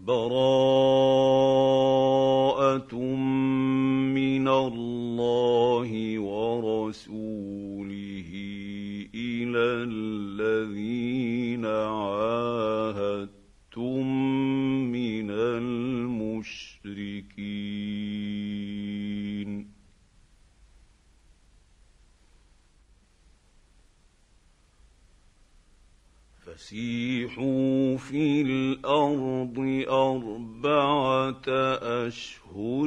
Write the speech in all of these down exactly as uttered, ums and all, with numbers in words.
براءة من الله ورسوله إلى الذين عاهدتم من المشركين فسيحوا في الأرض أربعة أشهر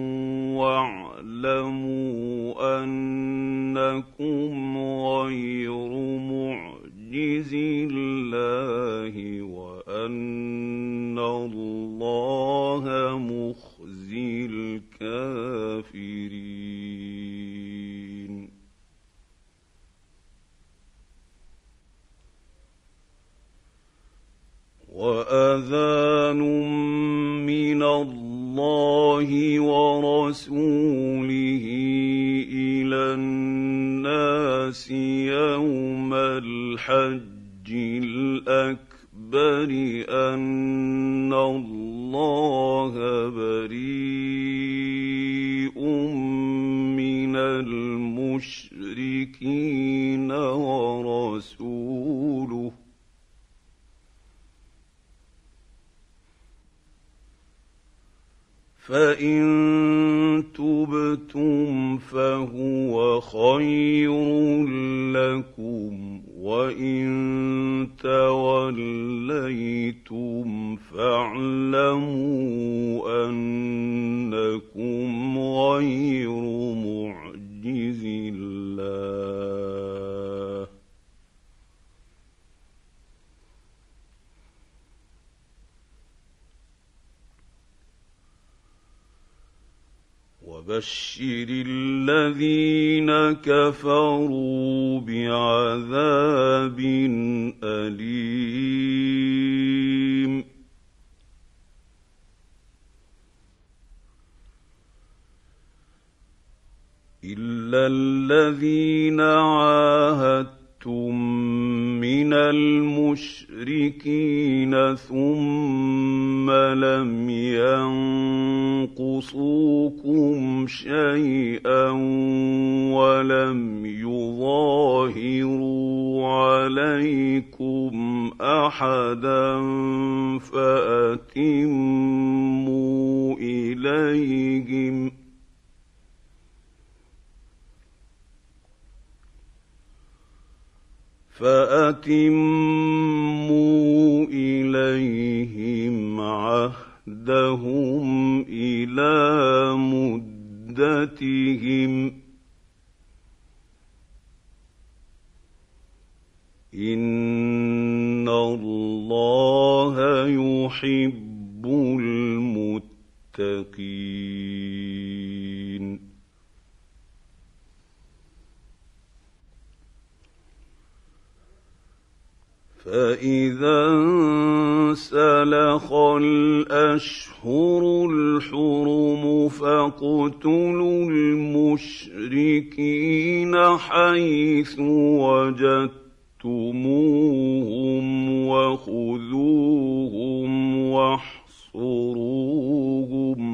واعلموا أنكم غير معجز الله وأن الله مخزي الكافرين. وأذان من الله ورسوله إلى الناس يوم الحج الأكبر أن الله بريء من المشركين ورسوله فإن تبتم فهو خير لكم وإن توليتم فاعلموا أنكم غير معجز الله وبشر الذين كفروا بعذاب أليم. إلا الذين عاهدتم من المشركين ثم لم ينقصوكم شيئا ولم يظاهروا عليكم أحدا فأتموا إليهم فأتموا إليهم عهدهم إلى مدتهم إن الله يحب المتقين. فإذا انسلخ الأشهر الحرم فاقتلوا المشركين حيث وجدتموهم وخذوهم واحصروهم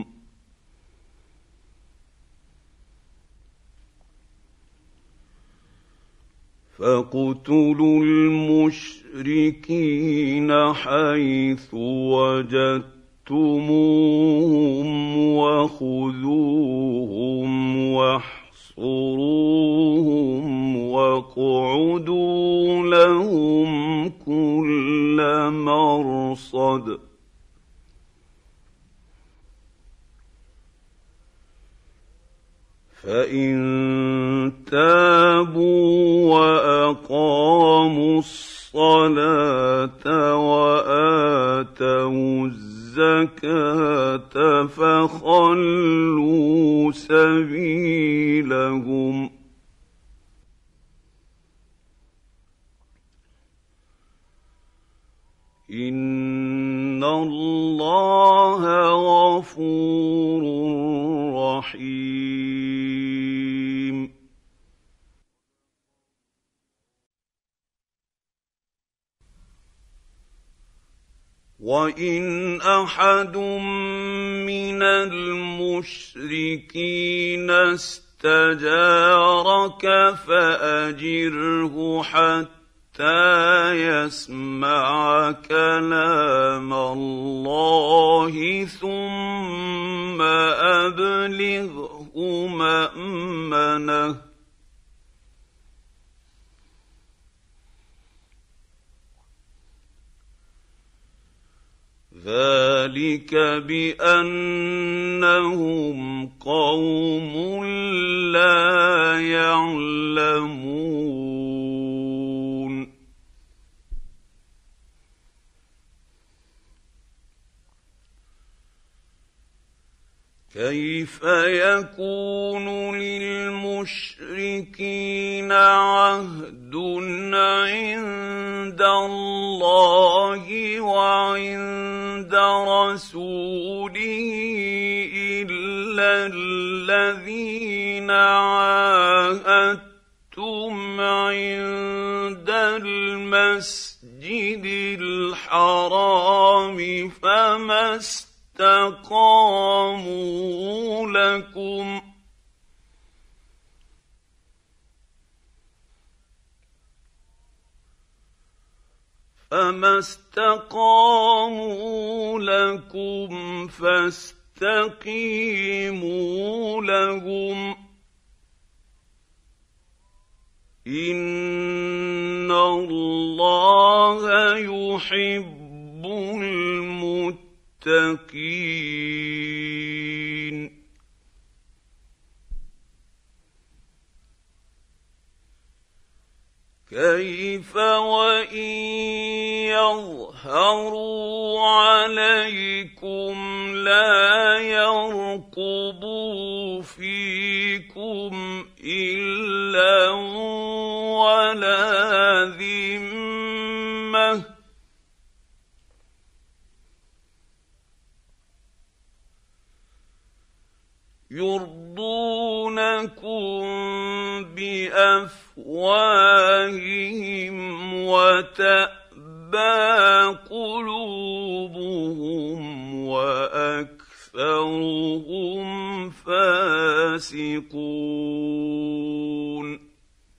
فاقتلوا المشركين حيث وجدتموهم وخذوهم واحصروهم واقعدوا لهم كل مرصد فإن تابوا وأقاموا الصلاة وآتوا الزكاة فخلوا سبيلهم إن الله غفور رحيم. وَإِنْ أَحَدٌ مِّنَ الْمُشْرِكِينَ اسْتَجَارَكَ فَأَجِرْهُ حَتَّىٰ يَسْمَعَ كَلَامَ اللَّهِ ثُمَّ أَبْلِغْهُ مَأْمَنَهُ. ذَلِكَ بِأَنَّهُمْ قَوْمٌ لَّا يَعْلَمُونَ. كَيْفَ يَكُونُ لِلْمُشْرِكِينَ عَهْدٌ عِندَ اللَّهِ وَعِندَ رَسُولِهِ إِلَّا الَّذِينَ عَاهَدتُّمْ عِندَ الْمَسْجِدِ الْحَرَامِ فَمَا اسْتَقَامُوا لَكُمْ فَمَا اسْتَقَامُوا لَكُمْ فَاسْتَقِيمُوا لَهُمْ إِنَّ اللَّهَ يُحِبُّ الْمُتَّقِينَ. كَيْفَ وَإِن يَظْهَرُوا عَلَيْكُمْ لَا يَرْقُبُوا فِيكُمْ إِلًّا وَلَا ذِمَّةً يُرْضُونَكُم بِأَفْوَاهِهِمْ وَتَأْبَىٰ قُلُوبُهُمْ وَأَكْثَرُهُمْ فَاسِقُونَ.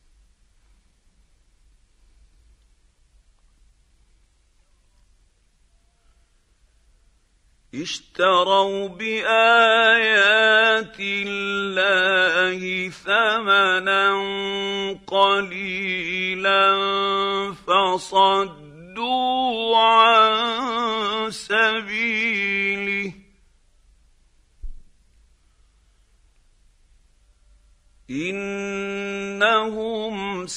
اشْتَرَوْا بِآيَاتِ اللَّهِ ثَمَنًا قَلِيلًا فَصَدُّوا عَن سَبِيلِهِ ۚ إِنَّهُمْ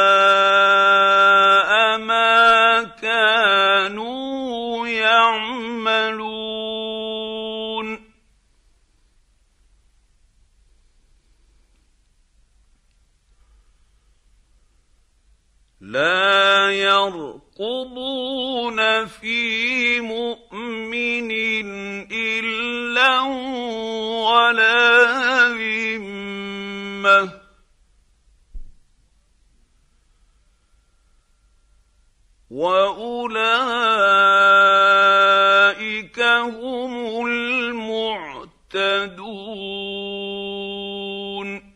سَاءَ مَا كَانُوا يَعْمَلُونَ. لَا يَرْقُبُونَ فِي مُؤْمِنٍ إِلًّا وَلَا ذِمَّةً وَأُولَٰئِكَ هُمُ الْمُعْتَدُونَ.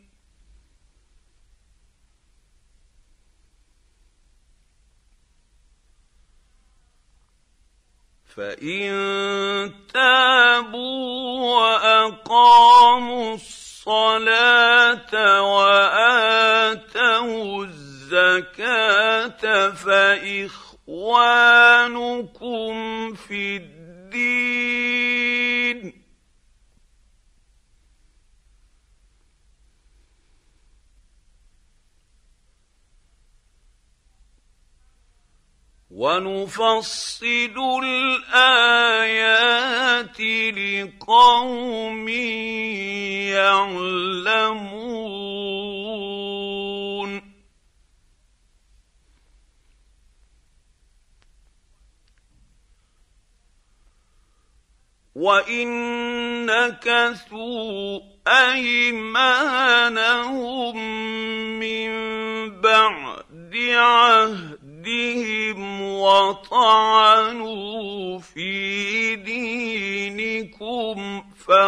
فَإِن تَابُوا وَأَقَامُوا الصَّلَاةَ وَآتَوُا الزَّكَاةَ فَإِخْوَانُكُمْ فِي الدِّينِ وَنُفَصِّلُ الْآيَاتِ لِقَوْمٍ يَعْلَمُونَ. وَإِن نَكَثُوا أَيْمَانَهُم مِّن بَعْدِ عَهْدِهِمْ كيدهم وطعنوا في دينكم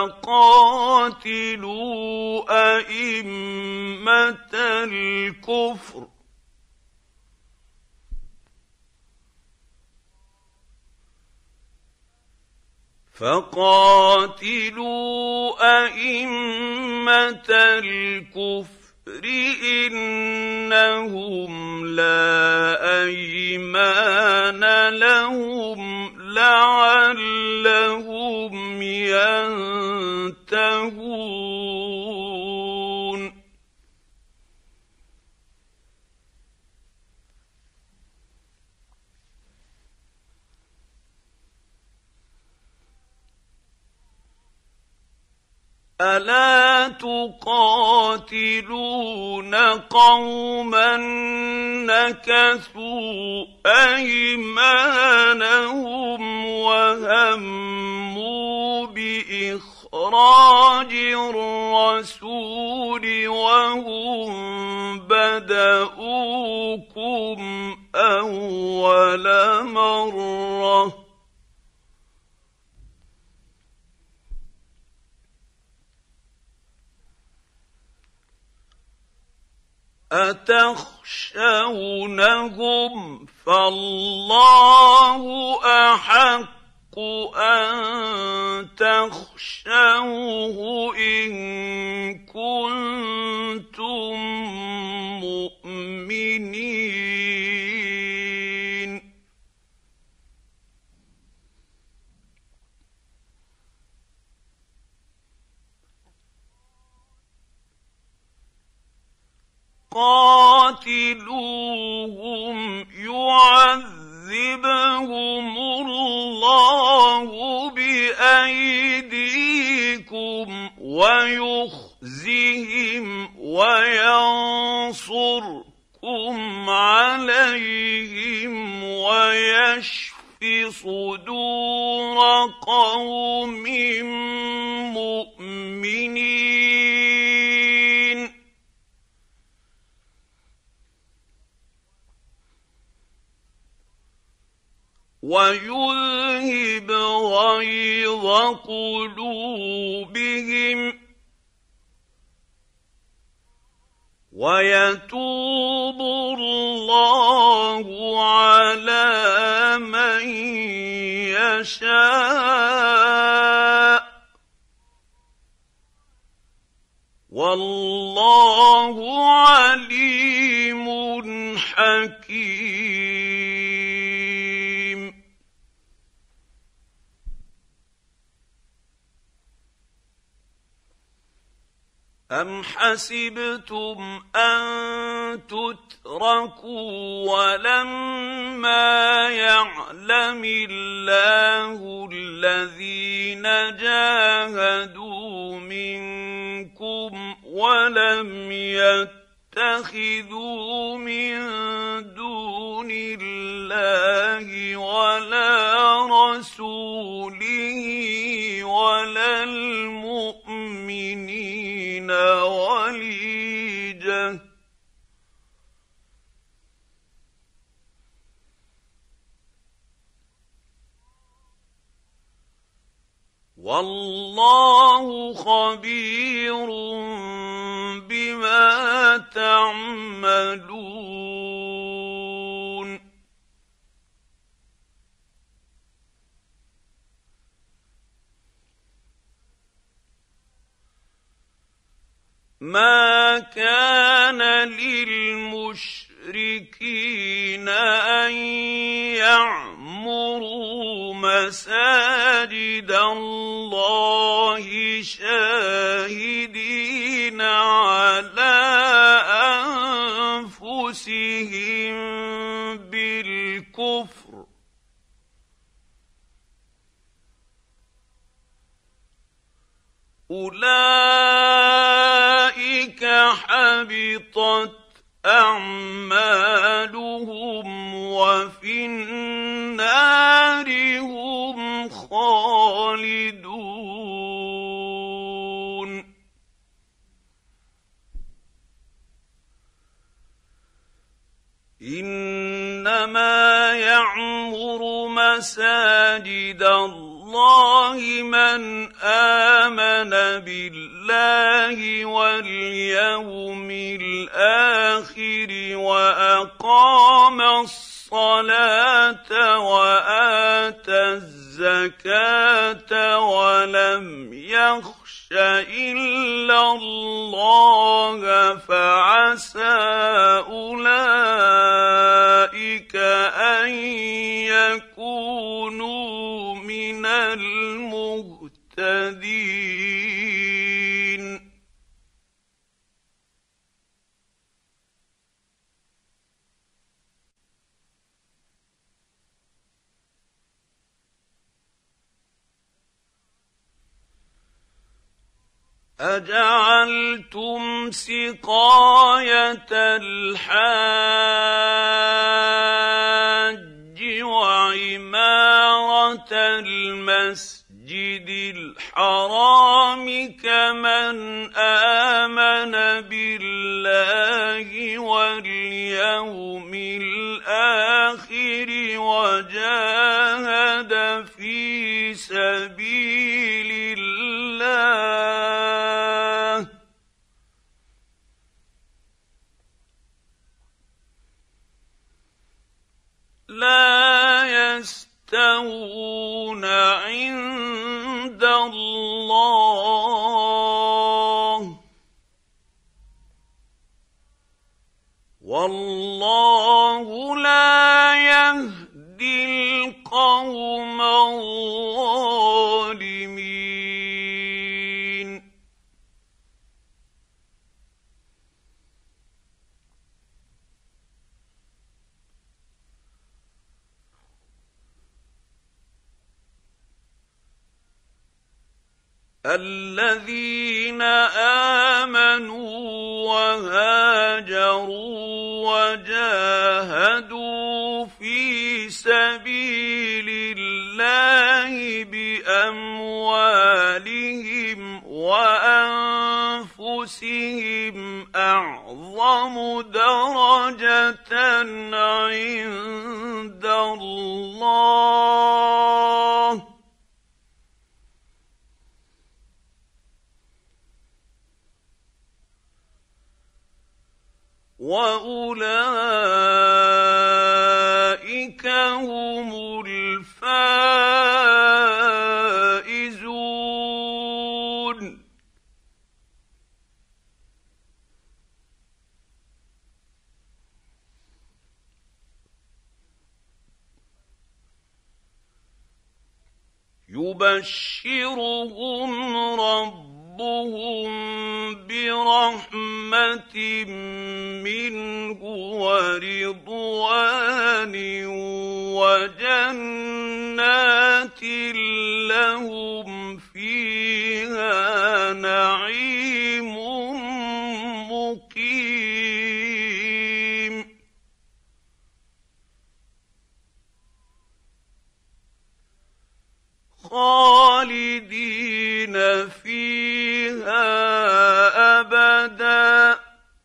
فقاتلوا أئمة الكفر فقاتلوا أئمة الكفر إنهم لا أيمان لهم لعلهم ينتهون ألا تقاتلون قوما نكثوا أيمانهم وهموا بإخراج الرسول وهم بدؤوكم أول مرة أتخشونهم فالله أحق أن تخشوه إن كنتم مؤمنين قاتلوهم يعذبهم الله بأيديكم ويخزهم وينصركم عليهم ويشف صدور قوم مؤمنين ويذهب غيظ قلوبهم ويتوب الله على من يشاء والله عليم حكيم. أم حسبتم أن تتركوا ولما يعلم الله الذين جاهدوا منكم ولم يتخذوا من دون الله ولا رسوله ولا المؤمنين وليجة والله خبير بما تعملون. ما كان للمشركين أن يعمروا مساجد الله شاهدين على أنفسهم بالكفر أولئك حبطت أعمالهم وفي النار هم خالدون. إنما يعمر مساجد الله من آمن بالله واليوم الآخر وأقام الصلاة وآتى الزكاة ولم يخش إلا الله فعسى أولئك أن يكونوا من المهتدين. أجعلتم سقاية الحاج وعمارة المسجد الحرام كمن آمن بالله واليوم الآخر وجاهد في سبيل الله لا يستوون عند الله والله لا يهدي القوم الظالمين. الذين آمنوا وهاجروا وجاهدوا في سبيل الله بأموالهم وأنفسهم أعظم درجة عند الله وأولئك هم الفائزون. يبشرهم ربهم برحمة منه ورضوان وجنات لهم فيها نعيم مقيم. خالدين فيها أبدا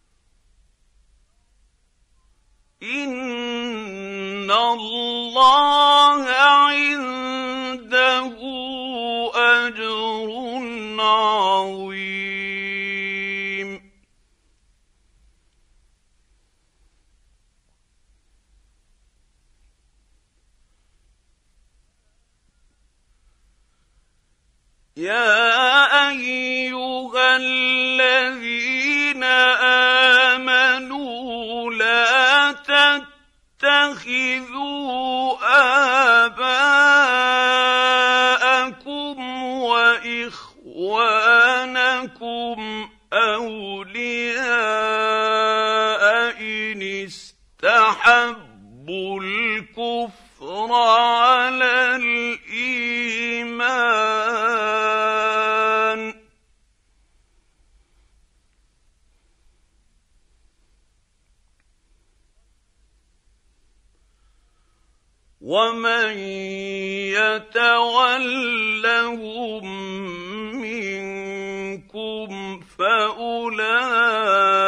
إن الله عنده أجر عظيم. يا أيها الذين آمنوا لا تتخذوا آباءكم وإخوانكم أولياء إن استحبوا الكفر على الإيمان ومن يتولهم منكم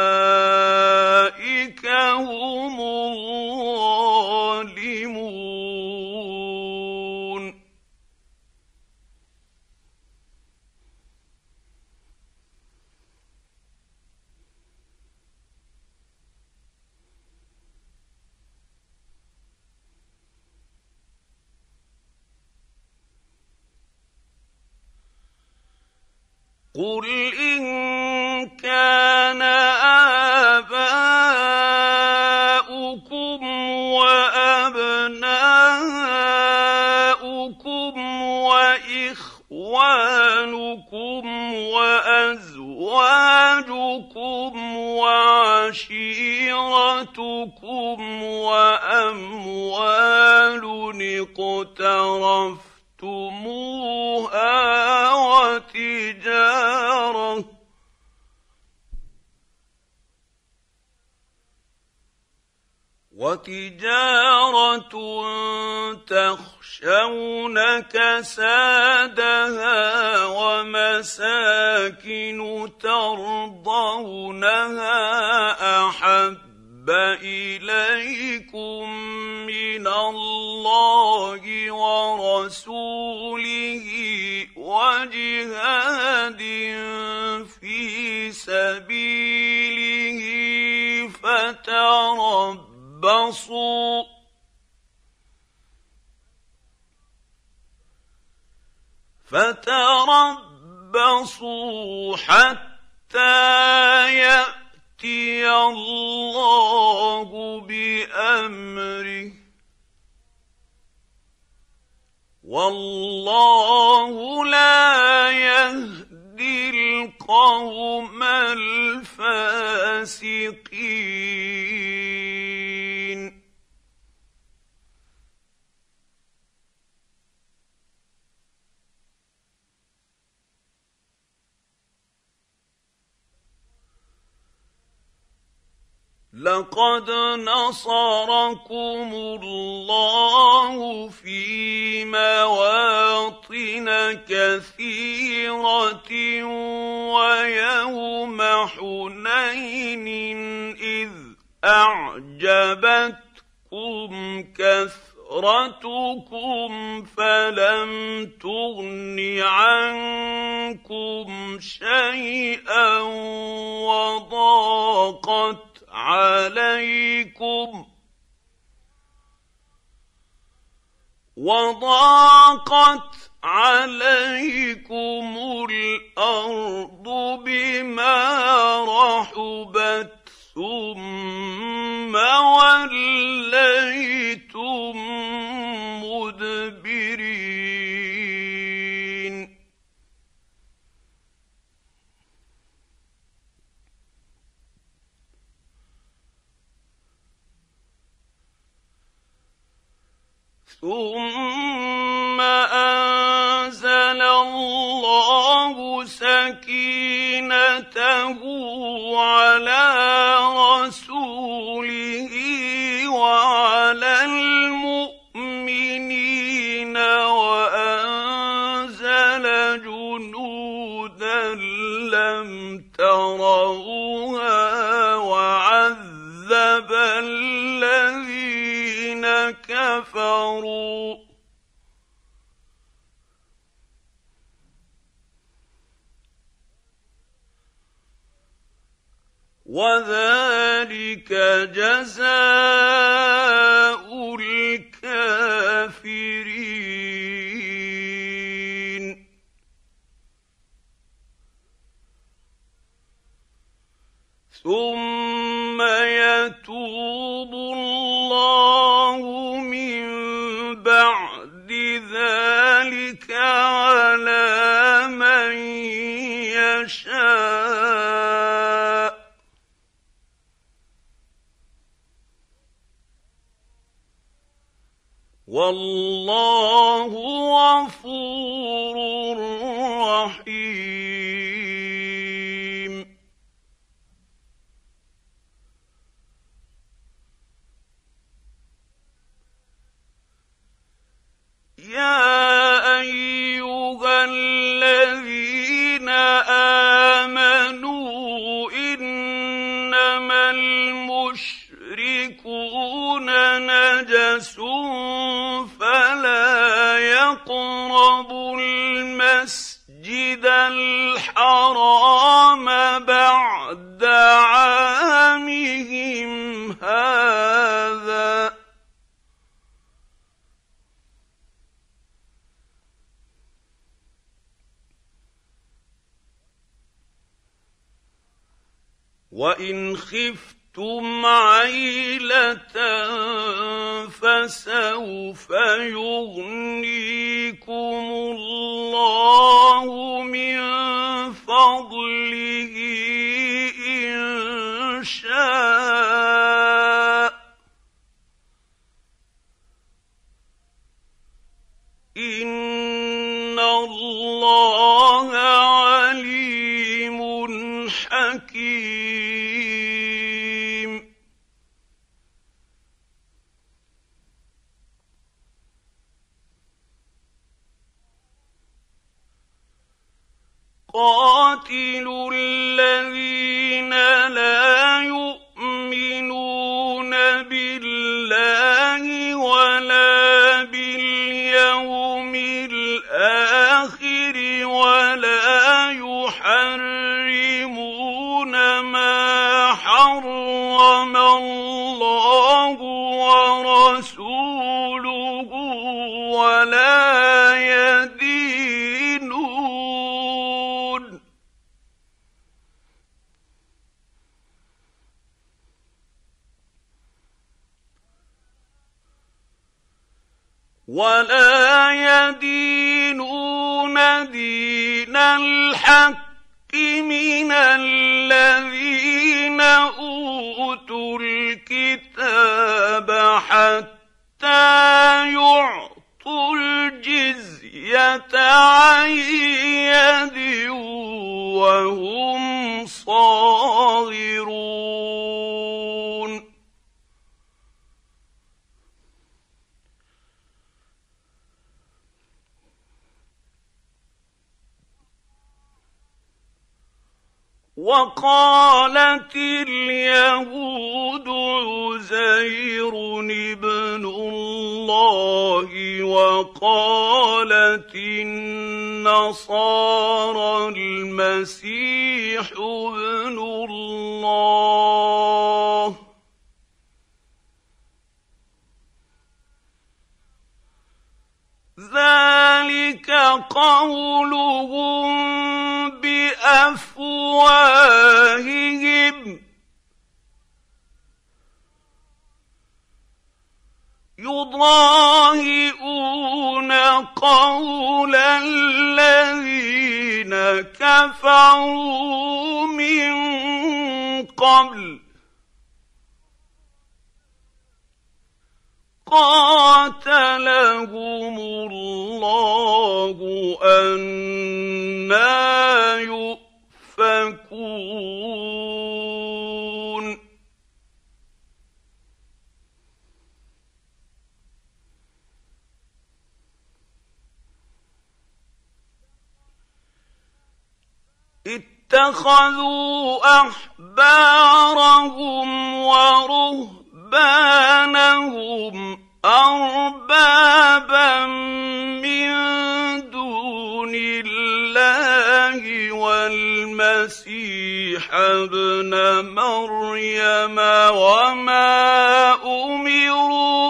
فأولئك هم الظالمون. قل إن كان آباؤكم وأبناؤكم وإخوانكم وأزواجكم وعشيرتكم وأموال اقترفتموها وتجارة وتجارة تخشون كسادها ومساكن ترضونها أحب إليكم من الله ورسوله وجهاد في سبيله فتربصوا فتربصوا حتى يأتي الله بأمره والله لا يهدي القوم الفاسقين. لقد نصركم الله في مواطن كثيرة ويوم حنين إذ أعجبتكم كثرتكم فلم تغن عنكم شيئا وضاقت عليكم وضاقت عليكم الأرض بما رحبت ثم وليتم مدبرين. ثم أنزل الله سكينته على رسوله وعلى المؤمنين وأنزل جنودا لم تروها وعذب الذين كفروا وذلك جزاء الكافرين. ثم يتوب الله من بعد ذلك على من يشاء والله غفور رحيم. يا أيها الذين آمنوا إنما المشركون نجس فلا يقربوا المسجد الحرام بعد عامهم هذا وإن خفتم عيلة فسوف يغنيكم الله من فضله إن شاء إن الله عليم حكيم. قاتلوا الذين لا يؤمنون بالله ولا باليوم الآخر ولا يحرمون ما حرم الله ورسوله ولا يدينون ولا يدينون دين الحق من الذين أوتوا الكتاب حتى يعطوا الجزية عن يد وهم صاغرون. وقالت اليهود عزير ابن الله وقالت النصارى المسيح ابن الله ذلك قولهم بأفواههم يضاهئون قول الذين كفروا من قبل قاتلهم الله أنى يؤفكون. اتخذوا أحبارهم ورهبانهم أربابا من دون الله والمسيح ابن مريم وما أمروا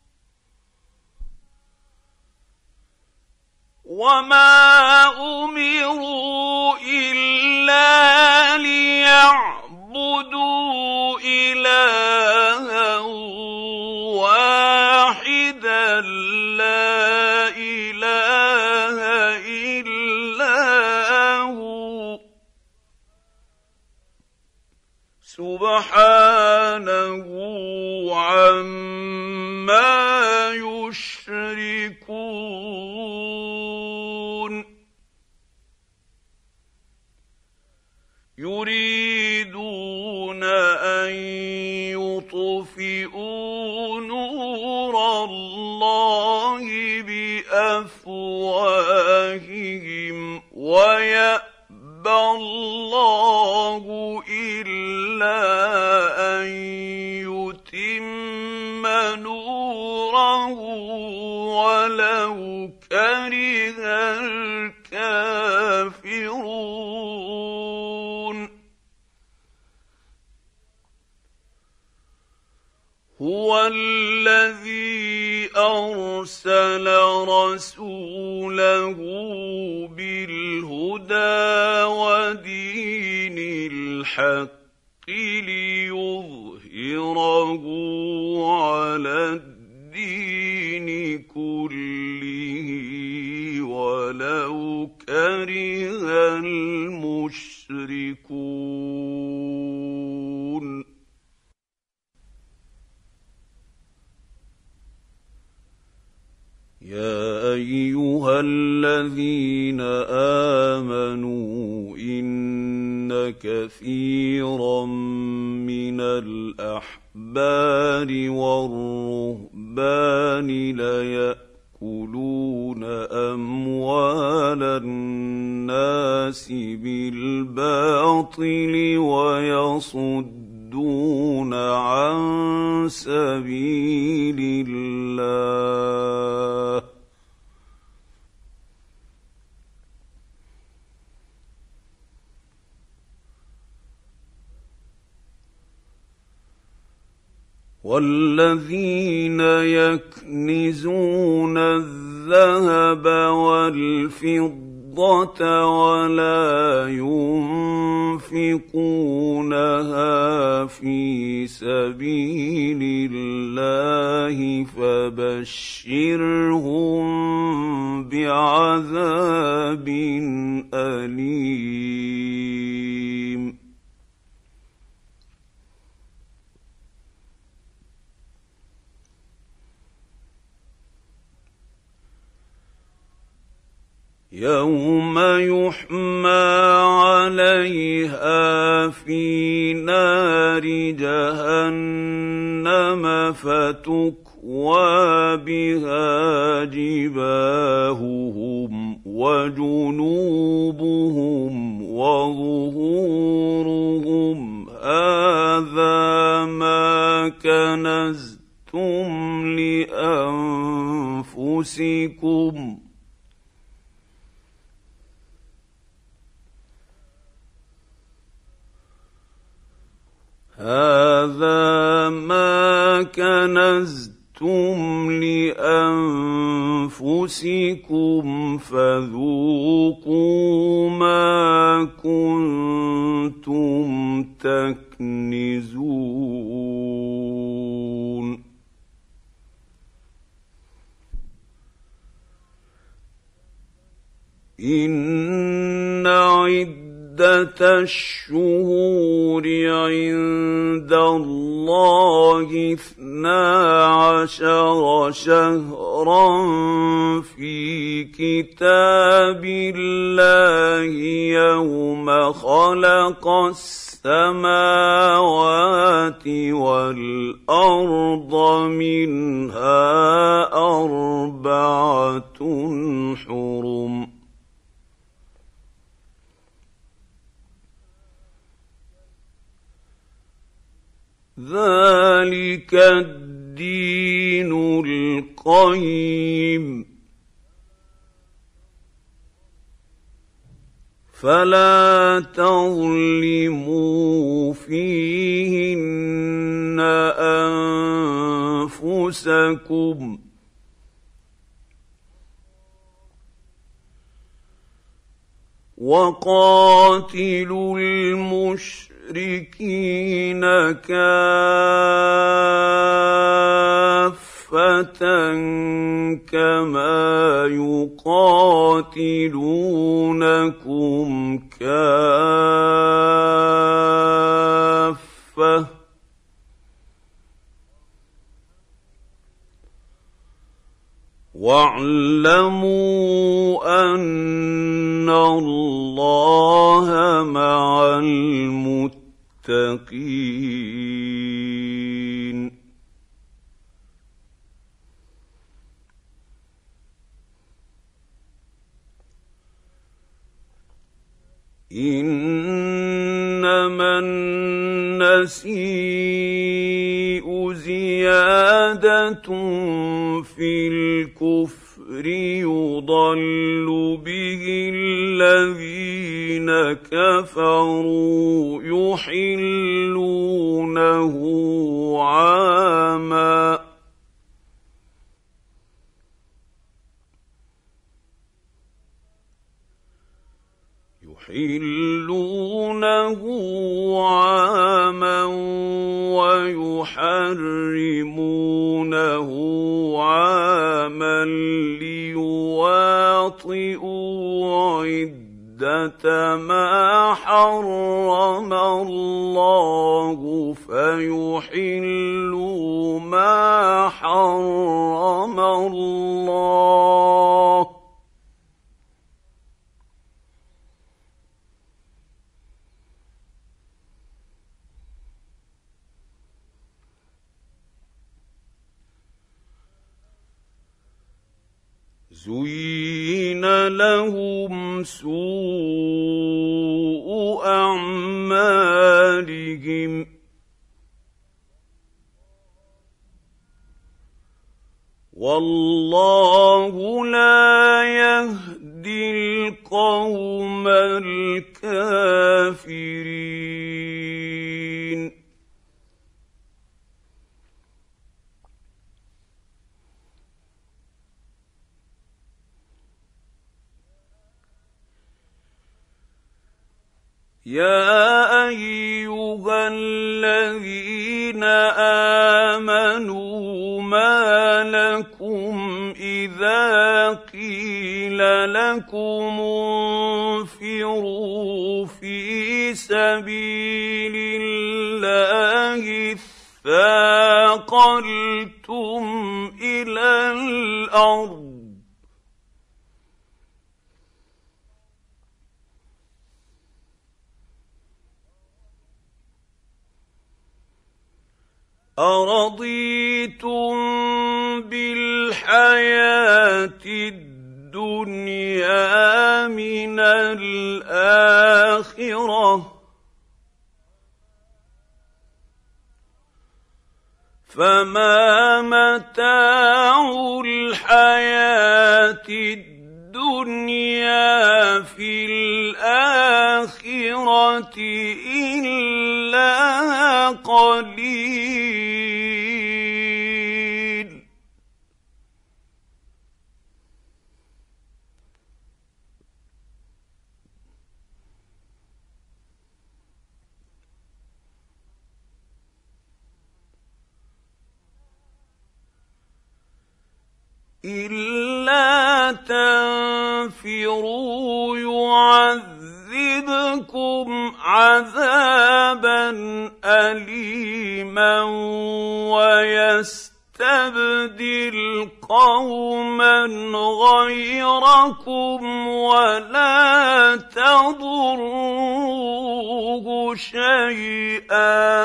وما أمروا إلا ليعبدوا إلها واحدا لا إله إلا هو سبحانه عما يشركون. يريدون أن يطفئوا نور الله بأفواههم ويأبى الله إلا أن يتم نوره ولو كره الكافرون. هو الذي أرسل رسوله بالهدى ودين الحق وَلَوْ كَرِهَ الْمُشْرِكُونَ يَا أَيُّهَا الَّذِينَ آمَنُوا إِنَّ كَثِيرًا مِّنَ الْأَحْبَارِ وَالرُّهْبَانِ لَيَأْكُلُونَ أَمْوَالَ النَّاسِ بِالْبَاطِلِ وَيَصُدُّونَ عَن سَبِيلِ اللَّهِ وَالَّذِينَ يَكْنِزُونَ الذَّهَبَ وَالْفِضَّةَ وَلَا يُنفِقُونَهَا فِي سَبِيلِ اللَّهِ فَبَشِّرْهُم بِعَذَابٍ أَلِيمٍ يَوْمَ يُحْمَىٰ عَلَيْهَا فِي نَارِ جَهَنَّمَ فَتُكْوَىٰ بِهَا جِبَاهُهُمْ وَجُنُوبُهُمْ وَظُهُورُهُمْ هَٰذَا مَا كَنَزْتُمْ لِأَنفُسِكُمْ هَٰذَا مَا كَنَزْتُمْ لِأَنفُسِكُمْ فَذُوقُوا مَا كُنتُمْ تَكْنِزُونَ إِنَّ عِدَّةَ الشُّهُورِ عِندَ اللَّهِ اثْنَا عَشَرَ شَهْرًا فِي كِتَابِ اللَّهِ يَوْمَ خَلَقَ السَّمَاوَاتِ وَالْأَرْضَ مِنْهَا أَرْبَعَةٌ حُرُمٌ ذَلِكَ الدِّينُ الْقَيِّمُ فَلَا تَظْلِمُوا فِيهِنَّ أَنفُسَكُمْ وَقَاتِلُوا الْمُشْرِكِينَ المشركين كافة كما يقاتلونكم كافة واعلموا أن الله مع المتقين إنما النسيء زيادة في الكفر يضل به الذين كفروا يحلونه عاما يحلونه عاما ويحرمونه عاما ليواطئوا واطئوا عدة ما حرم الله فيحلوا ما حرم الله زين لهم سوء أعمالهم والله لا يهدي القوم الكافرين يا أيها الذين آمنوا ما لكم إذا قيل لكم انفروا في سبيل الله اثاقلتم إلى الأرض أرضيتم بالحياة الدنيا من الآخرة فما متاع الحياة الدنيا في الآخرة إلا قليل إلا تنفروا يعذبكم عذابا أليما ويستبدل قوما غيركم ولا تضروه شيئا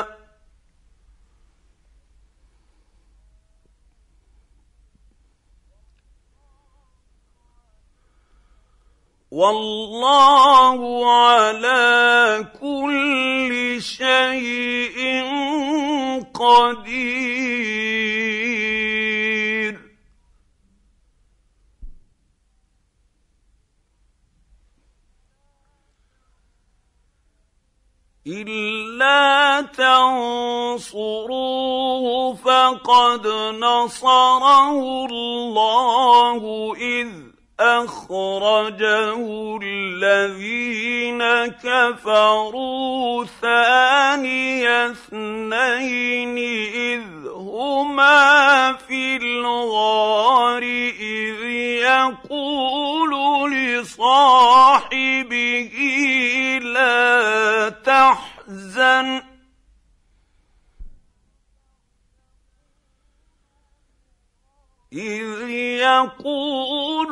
والله على كل شيء قدير إلا تنصروه فقد نصره الله إذ أخرجه الذين كفروا ثاني اثنين إذ هما في الغار إذ يقول لصاحبه لا تحزن إذ يقول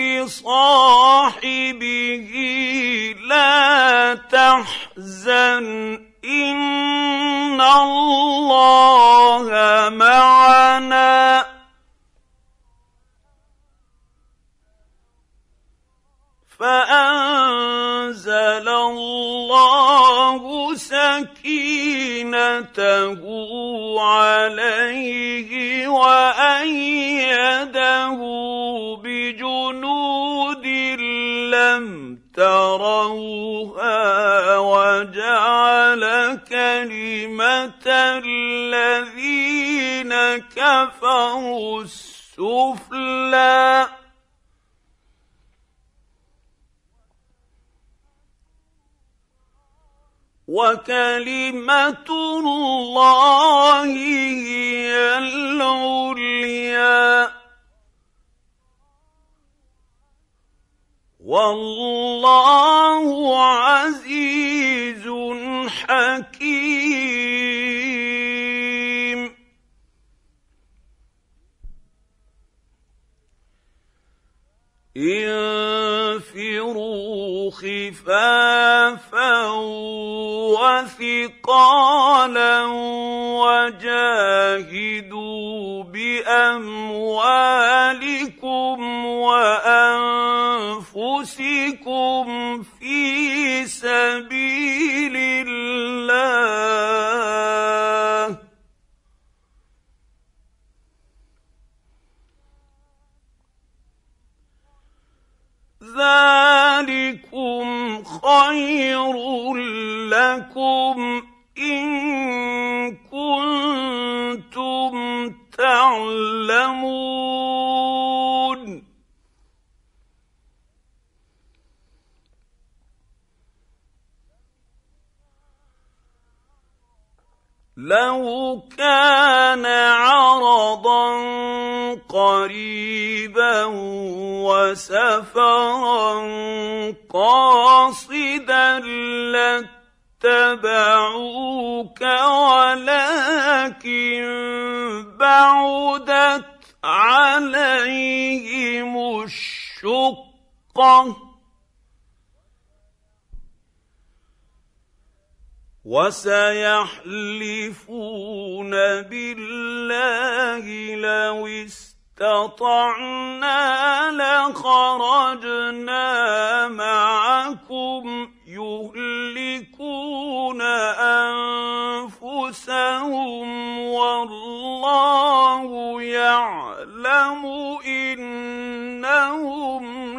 لصاحبه لا تحزن إن الله معنا فأنزل الله سكينته عليه وأيده بجنود لم تروها وجعل كلمة الذين كفروا السفلى وكلمة الله هي العليا والله عزيز حكيم. انفروا خفافا وثقالا وجاهدوا باموالكم وانفسكم في سبيل الله، ذلكم خير لكم إن كنتم تعلمون. لو كان عرضا قريبا وسفرا قاصدا لاتبعوك ولكن بعدت عليهم الشقة وسيحلفون بالله لو استطعنا لخرجنا معكم يهلكون أنفسهم والله يعلم إنهم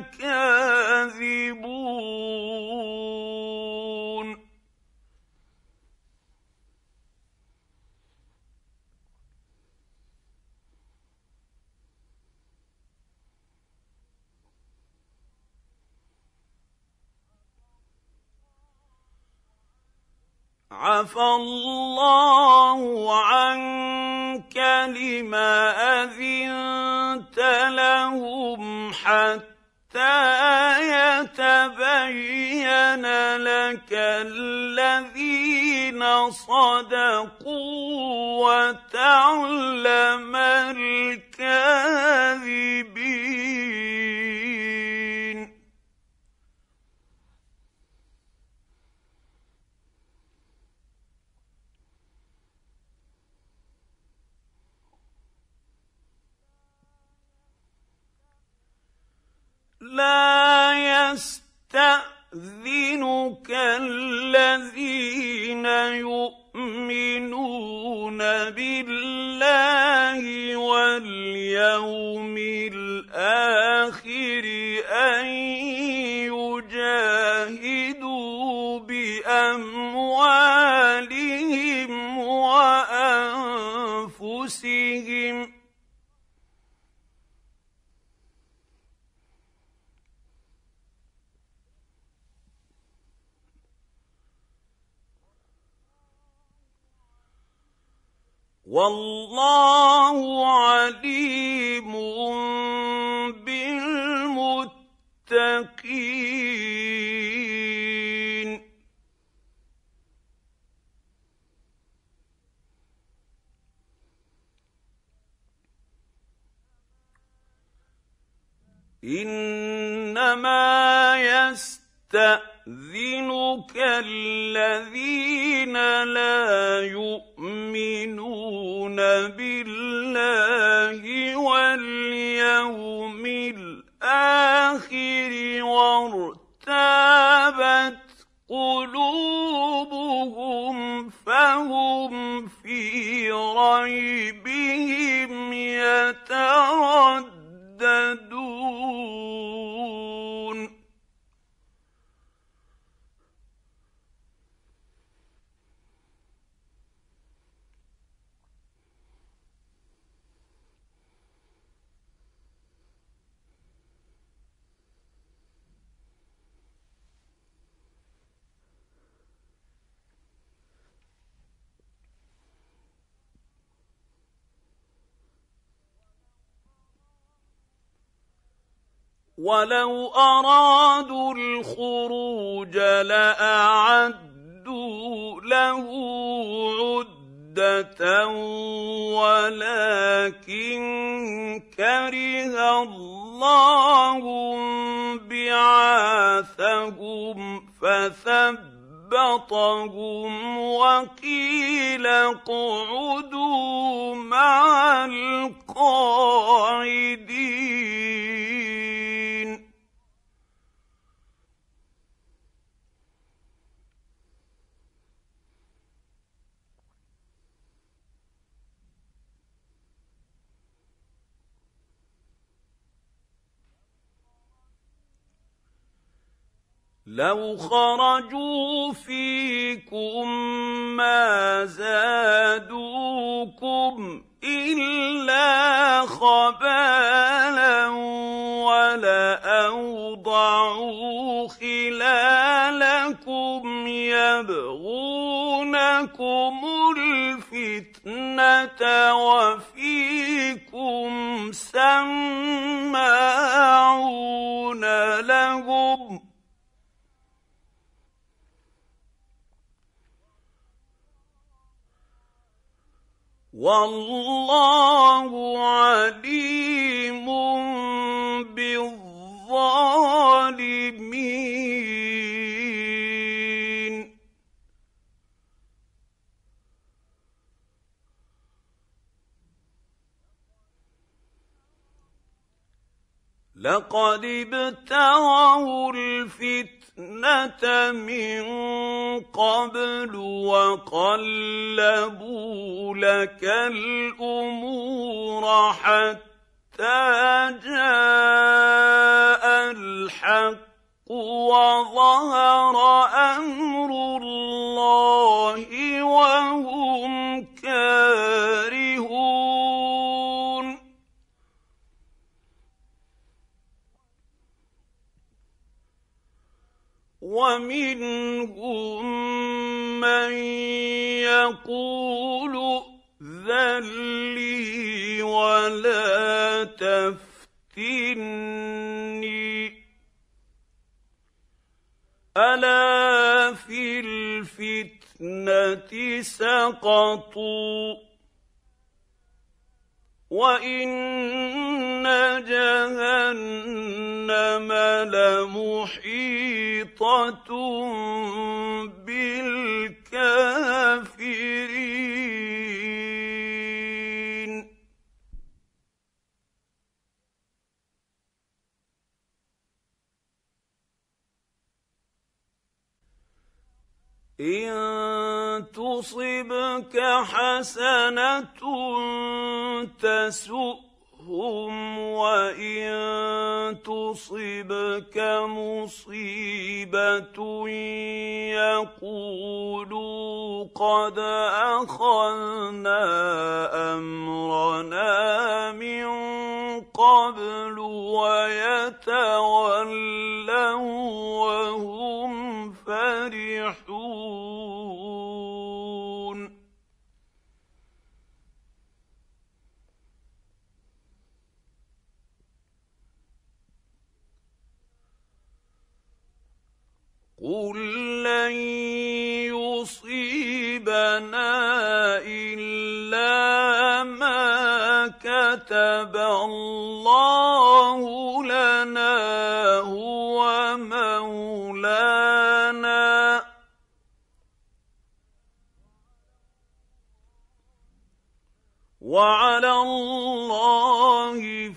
لكاذبون. عفى الله عنك لم أذنت لهم حتى يتبين لك الذين صدقوا وتعلم الكاذبين. لا يستأذنك الذين يؤمنون بالله واليوم الآخر أن يجاهدوا بأموالهم وأنفسهم والله عليم بالمتقين. إنما يستأذنك الذين لا يؤمنون بالله واليوم الآخر وارتابت قلوبهم فهم في ريبهم يترددون. ولو أرادوا الخروج لأعدوا له عدة ولكن كره الله بعاثهم فثبطهم وقيل اقعدوا مع القاعدين. لو خرجوا فيكم ما زادوكم إلا خبالا ولأوضعوا خلالكم يبغونكم الفتنة وفيكم سماعون لهم والله عليم بالظالمين. لقد ابتغوا الفتنة من قبل وقلبوا لك الأمور حتى جاء الحق وظهر أمر الله وهم كارهون. ومنهم من يقول ائذن لي ولا تفتني ألا في الفتنة سقطوا وإن جهنم لمحيطة بالكافرين. إن تصبك حسنة تسؤهم وإن تصبك مصيبة يقولوا قد أخذنا أمرنا من قبل ويتولوا وهم فرحون. قل لن يصيبنا إلا ما كتب الله لنا هو مولانا وعلى الله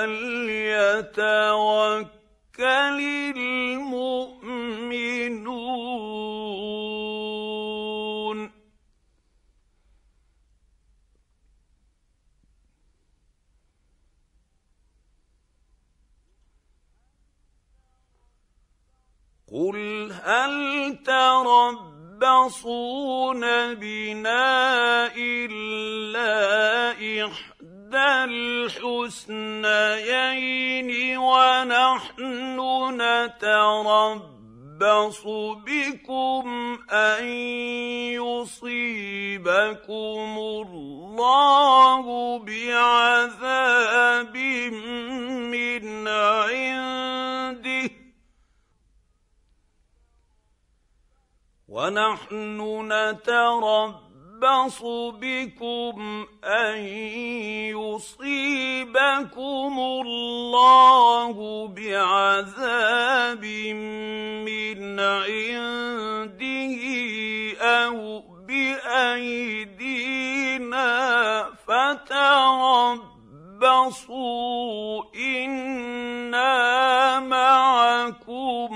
فليتوكل المؤمنون. قل هل تربصون بنا إلا إحدى الحسنيين ونحن نتربص بكم أن يصيبكم الله بعذاب من عنده ونحن نتربص بكم أن يصيبكم الله بعذاب من عنده أو بأيدينا فتربصوا إنا معكم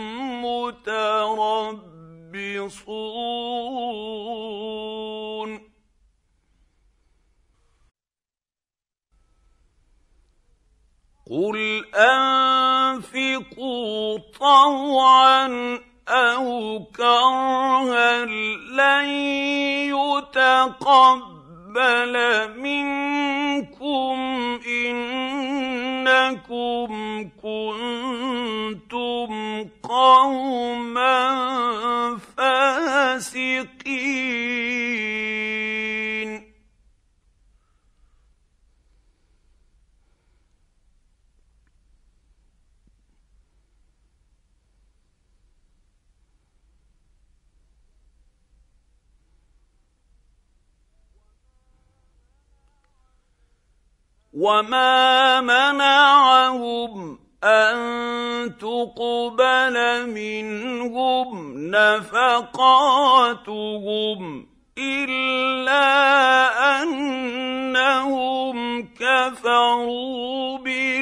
متربصون قل أنفقوا طوعا أو كرها لن يتقبل منكم إنكم كنتم قوما فاسقين وما منعهم أن تقبل منهم نفقاتهم إلا أنهم كفروا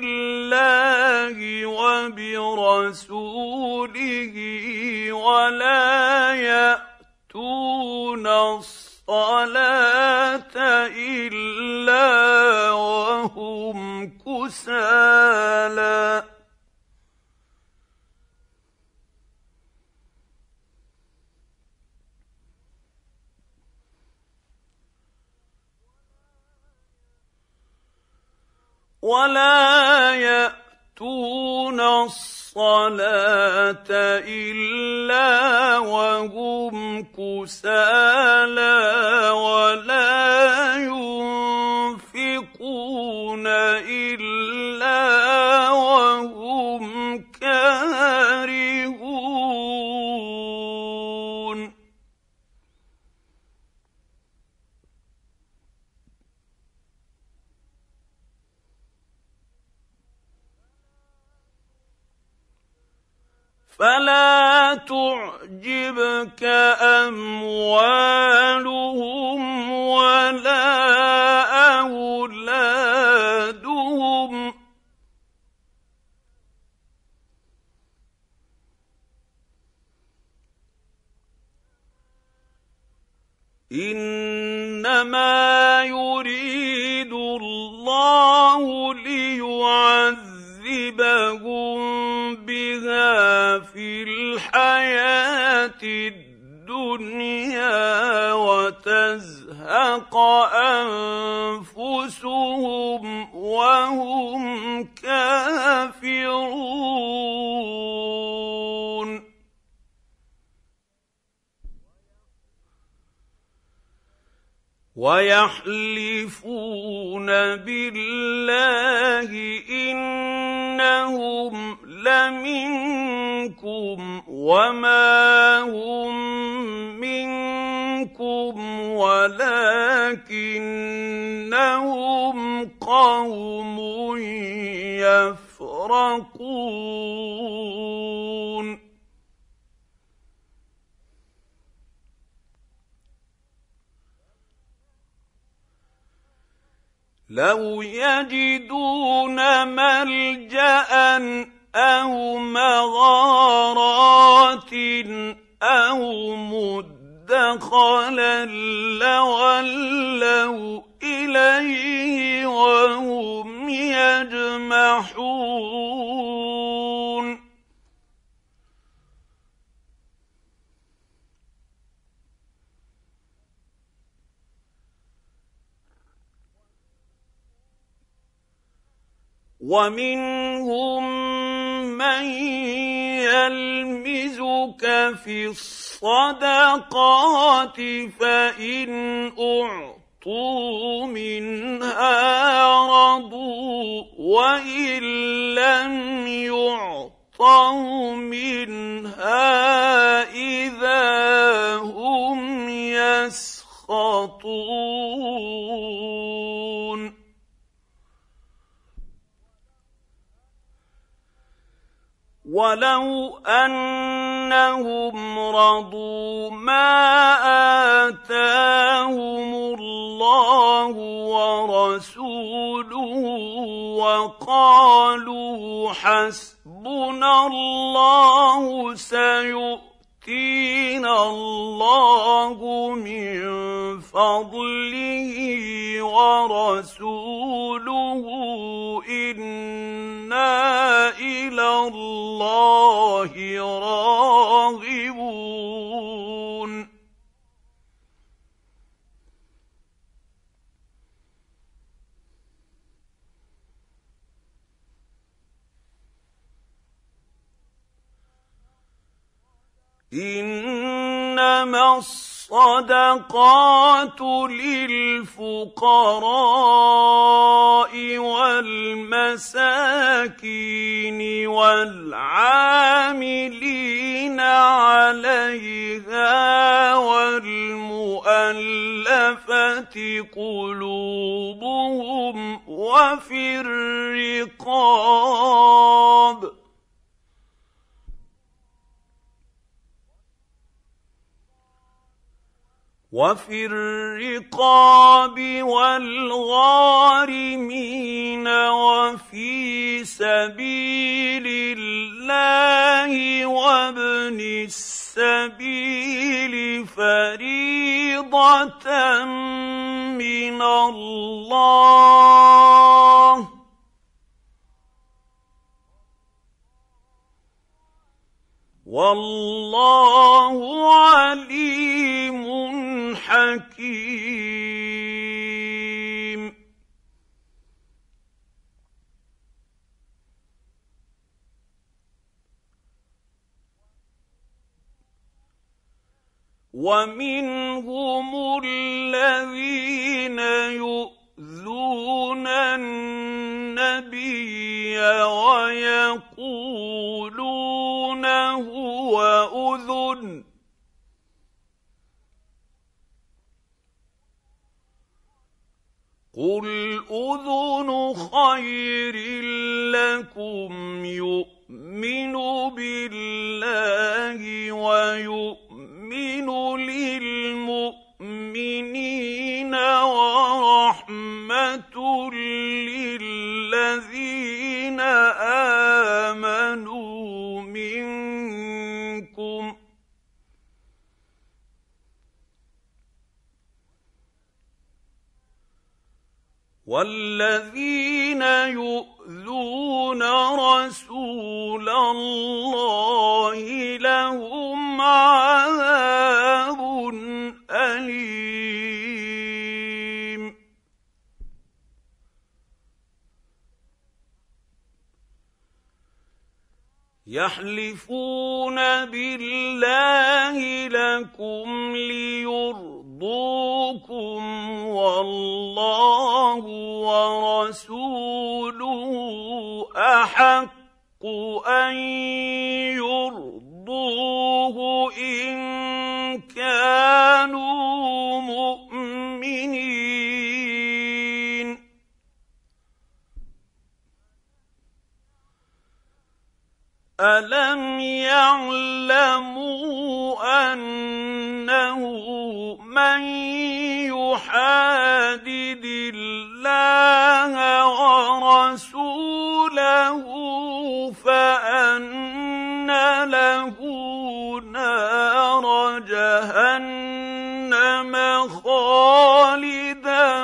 بالله وبرسوله ولا يأتون الصلاة إلا وهم كسالى ولا يأتون الصلاة إلا وهم كسالى ولا ينفقون إلا وهم كارهون فلا تعجبك أموالهم ولا أولادهم إنما يريد الله ليعذبهم بها في الحياة الدنيا وتزهق أنفسهم وهم كافرون ويحلفون بالله إنهم لمنكم وما هم منكم ولكنهم قوم يفرقون لو يجدون ملجأ أو مغارات أو مدخلا لولوا إليه وهم يجمحون ومنهم من يلمزك في الصدقات فإن أعطوا منها رضوا وإن لم يعطوا منها إذا هم يسخطون ولو أنهم رضوا ما آتاهم الله ورسوله وقالوا حسبنا الله سيؤتينا الله من فضله ورسوله إنا إلى الله راغبون إنما الصدقات للفقراء والمساكين والعاملين عليها والمؤلفة قلوبهم وفي الرقاب وفي الرقاب والغارمين وفي سبيل الله وابن السبيل فريضة من الله والله عليم حكيم ومنهم الذين يؤذون النبي ويقولون هو أذن قل أذن خير لكم يؤمن بالله ويؤمن للمؤمنين ورحمة للذين آمنوا منكم والذين يؤذون رسول الله لهم عذاب أليم يحلفون بالله لكم ليرضوكم والله ورسوله أحق أن يرضوه إن كانوا مؤمنين ألم يعلموا أنه من يحادد الله ورسوله فأن له نار جهنم خالدا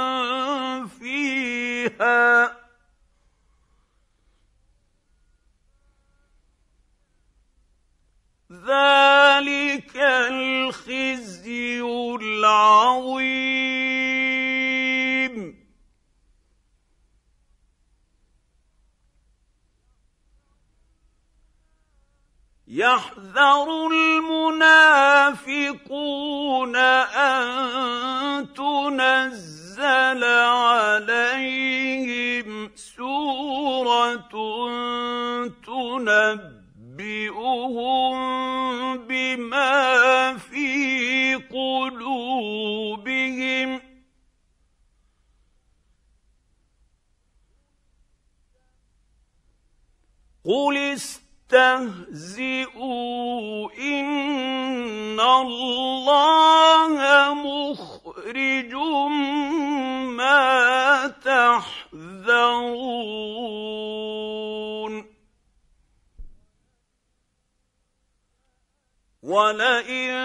فيها ذلك الخزي العظيم يحذر المنافقون أن تنزل عليهم سورة تنبئهم بما في قلوبهم قل استهزئوا إن الله مخرج ما تحذرون ولئن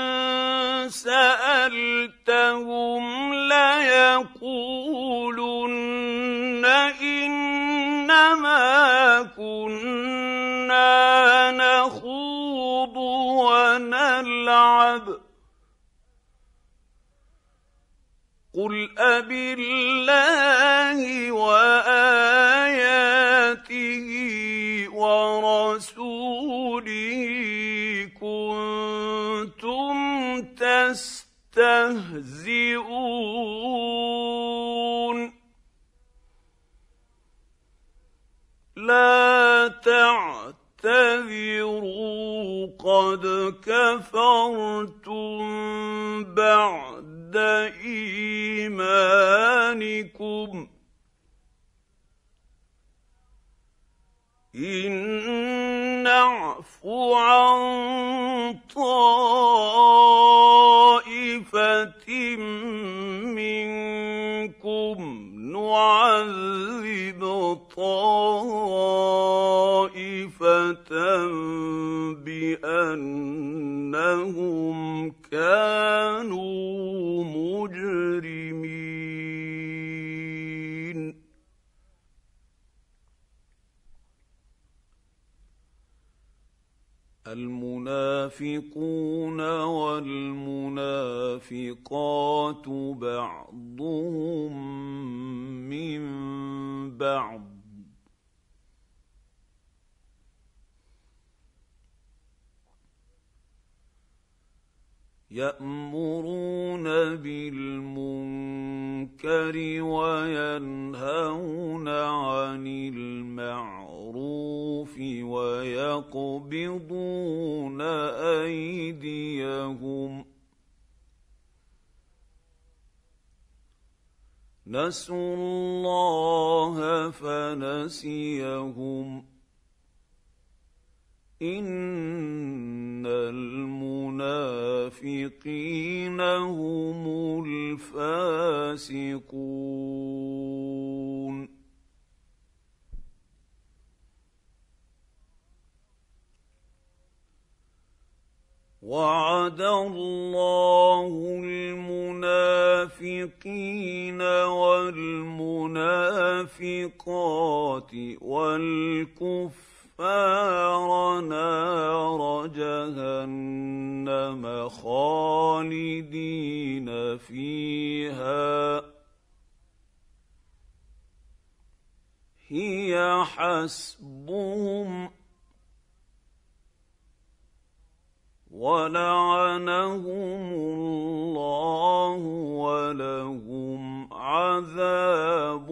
سألتهم ليقولن إنما كنا نخوض ونلعب قل أبالله وآياته ورسوله كنتم تستهزئون لا تعتذروا قد كفرتم بعد إيمانكم إن نعف عن طائفة منكم نعذب طائفة بأنهم كانوا مجرمين المنافقون والمنافقات بعضهم من بعض يأمرون بالمنكر وينهون عن المعروف ويقبضون أيديهم نسوا الله فنسيهم إن المنافقين هم الفاسقون وعد الله المنافقين والمنافقات والكفار نار جهنم خالدين فيها هي حسبهم ولعنهم الله ولهم عذاب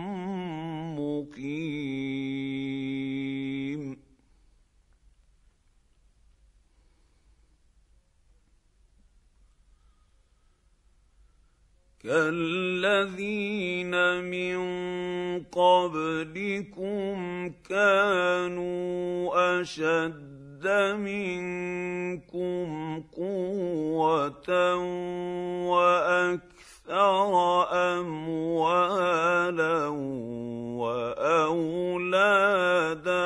مقيم كالذين من قبلكم كانوا أشد منكم قوة وأكثر أموالا وأولادا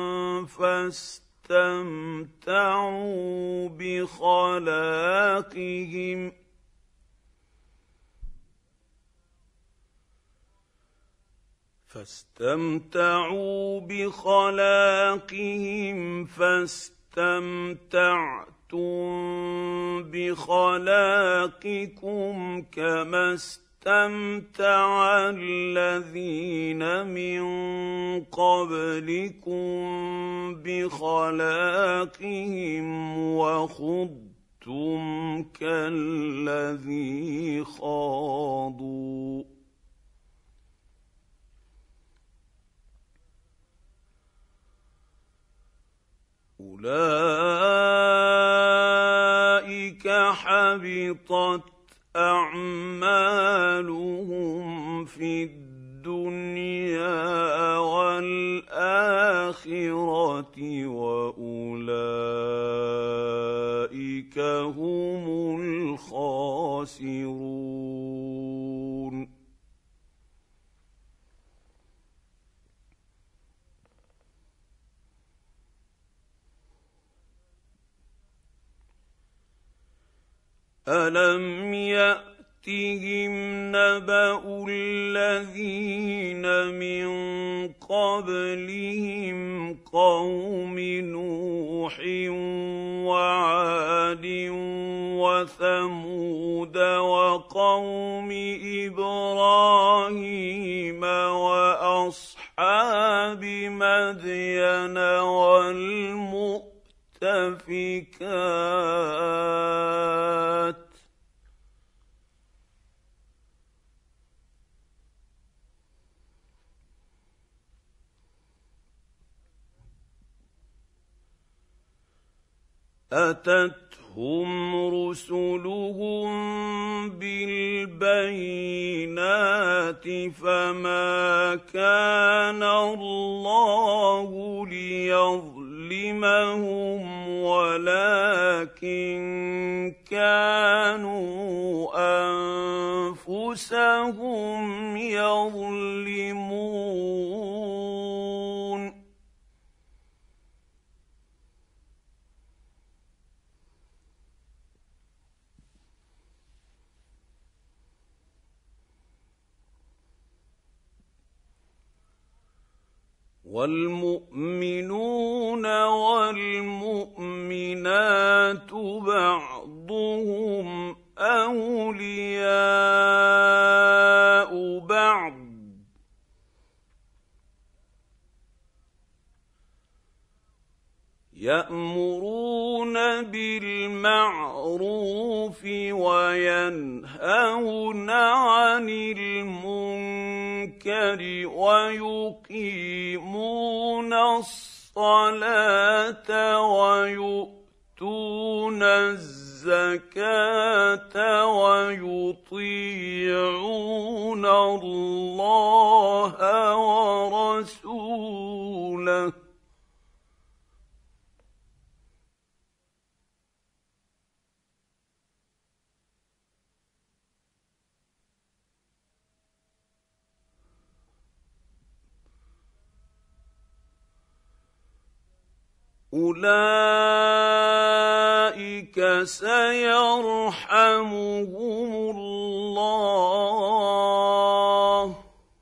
فاستمتعوا بخلاقهم فاستمتعوا بخلاقهم فاستمتعتم بخلاقكم كما استمتع الذين من قبلكم بخلاقهم وخضتم كالذي خاضوا أولئك حبطت أعمالهم في الدنيا والآخرة وأولئك هم الخاسرون. ألم يأتهم نبأ الذين من قبلهم قوم نوح وعاد وثمود وقوم إبراهيم وأصحاب مدين والمؤتفكات أتتهم رسلهم بالبينات فما كان الله ليظلمهم ولكن كانوا أنفسهم يظلمون. والمؤمنون والمؤمنات بعضهم أولياء بعض يأمرون بالمعروف وينهون عن المنكر ويقيمون الصلاة ويؤتون الزكاة ويطيعون الله ورسوله أولئك سيرحمهم الله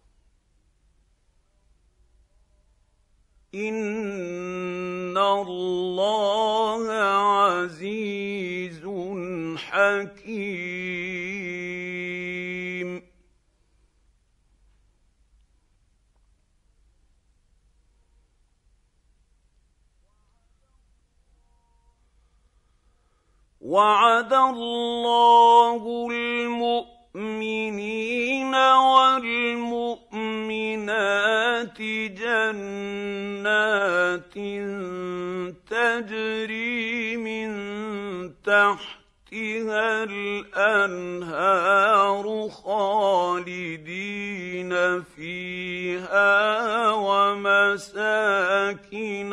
إن الله عزيز حكيم. وعد الله المؤمنين والمؤمنات جنات تجري من تحتها الأنهار خالدين فيها ومساكن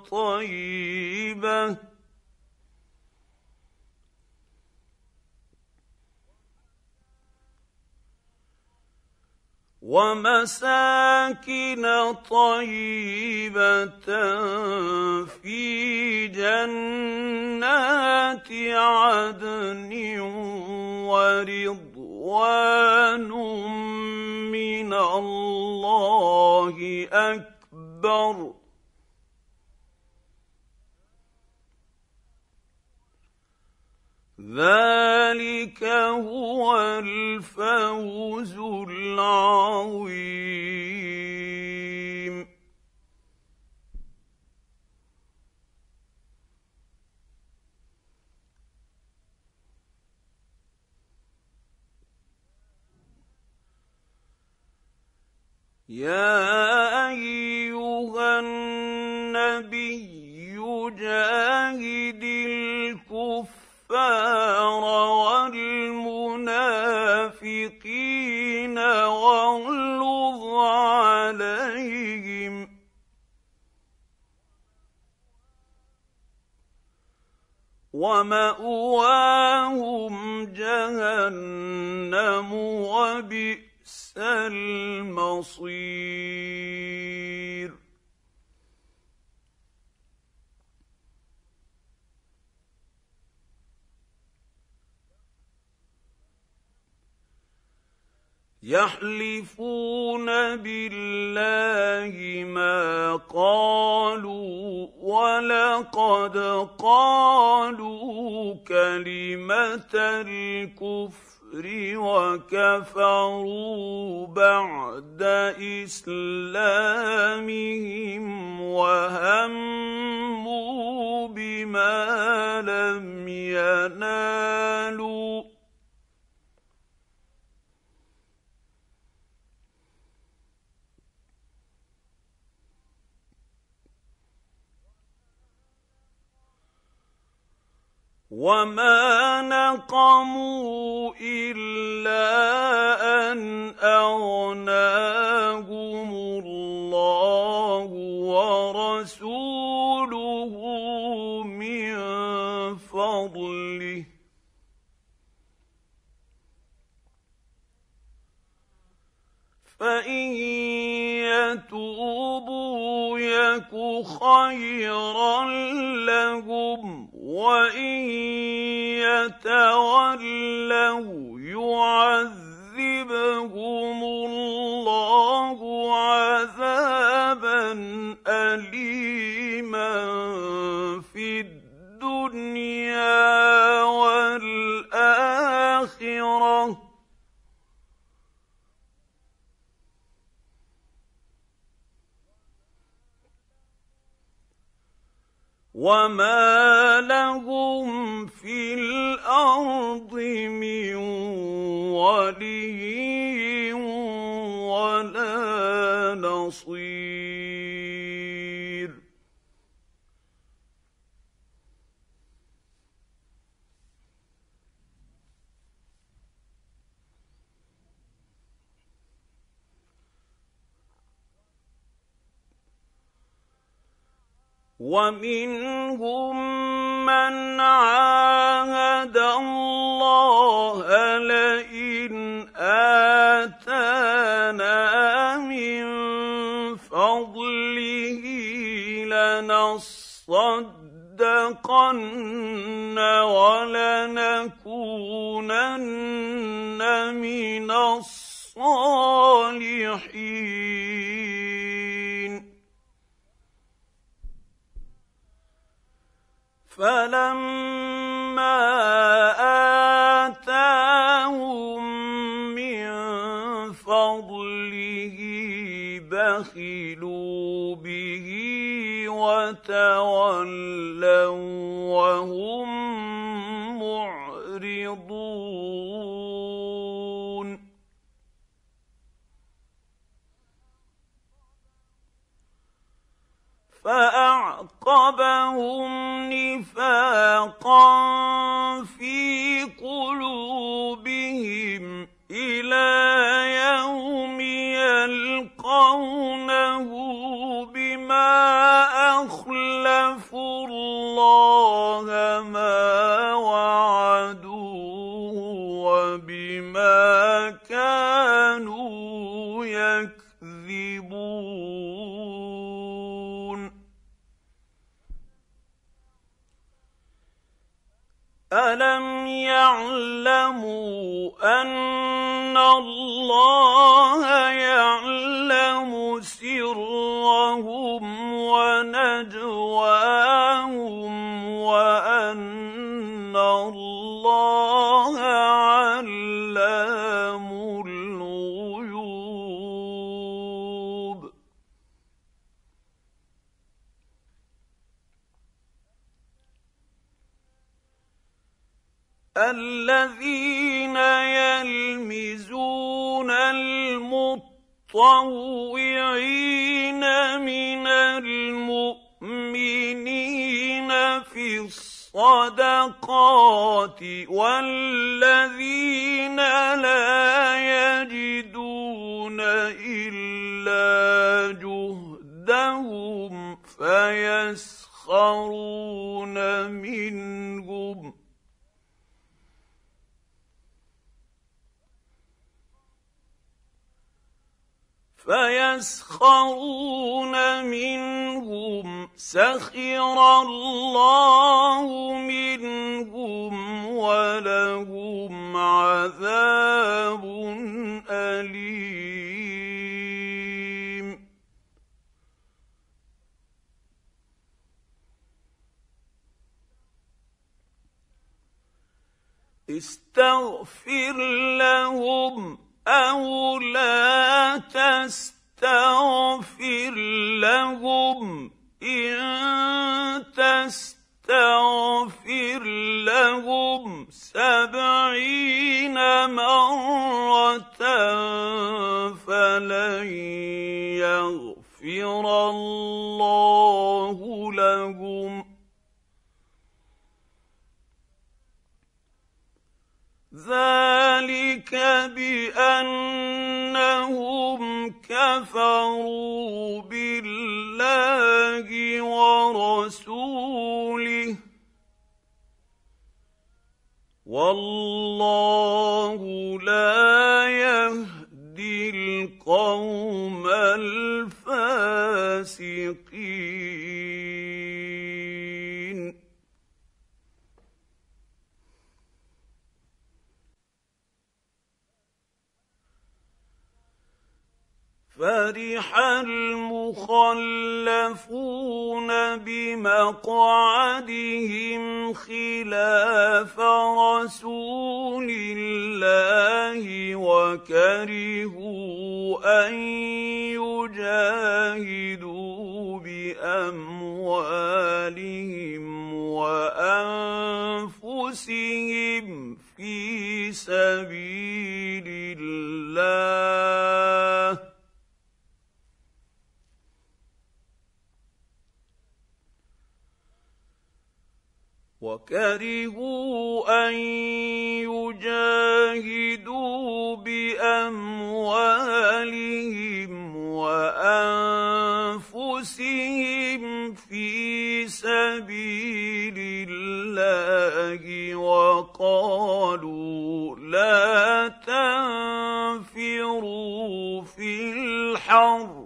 طيبة ومساكن طيبة في جنات عدن ورضوان من الله أكبر ذلك ذلك هو الفوز العظيم. يا أيها النبي جاهد الكفار والمنافقين واغلظ عليهم ومأواهم جهنم وبئس المصير. يحلفون بالله ما قالوا ولقد قالوا كلمة الكفر وكفروا بعد إسلامهم وهموا بما لم ينالوا وما نقموا إلا أن أغناهم الله ورسوله من فضله فإن يتوبوا يك خيرا لهم وإن يتولوا يعذبهم الله عذابا أليما في الدنيا والآخرة وما لهم في الأرض من ولي ولا نصير. ومنهم من عاهد الله لئن آتانا من فضله لنصدقن ولنكونن من الصالحين. فلما آتاهم من فضله بخلوا به وتولوا وهم معرضون. فأعقبهم نفاقا في قلوبهم إلى يوم يلقونه بما أخلفوا الله ما وعدوه وبما كانوا يكذبون. ألم يعلموا أن الله يعلم سرهم ونجواهم وأن الله الذين يلمزون المطوعين من المؤمنين في الصدقات والذين لا يجدون إلا جهدهم فيسخرون منهم فيسخرون منهم سخر الله منهم ولهم عذاب أليم. استغفر لهم أو لا تستغفر لهم إن تستغفر لهم سبعين مرة فلن يغفر الله لهم ذلك بأنهم كفروا بالله ورسوله والله لا يهدي القوم الفاسقين. فرح المخلفون بمقعدهم خلاف رسول الله وكرهوا أن يجاهدوا بأموالهم وأنفسهم في سبيل الله وكرهوا أن يجاهدوا بأموالهم وأنفسهم في سبيل الله وقالوا لا تنفروا في الحر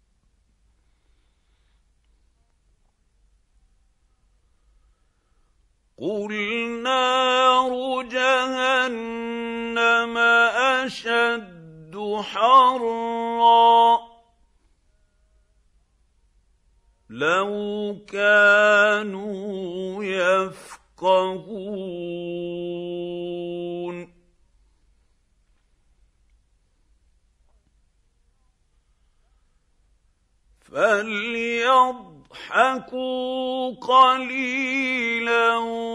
قل نار جهنم أشد حرا لو كانوا يفقهون. فليضحكوا قليلا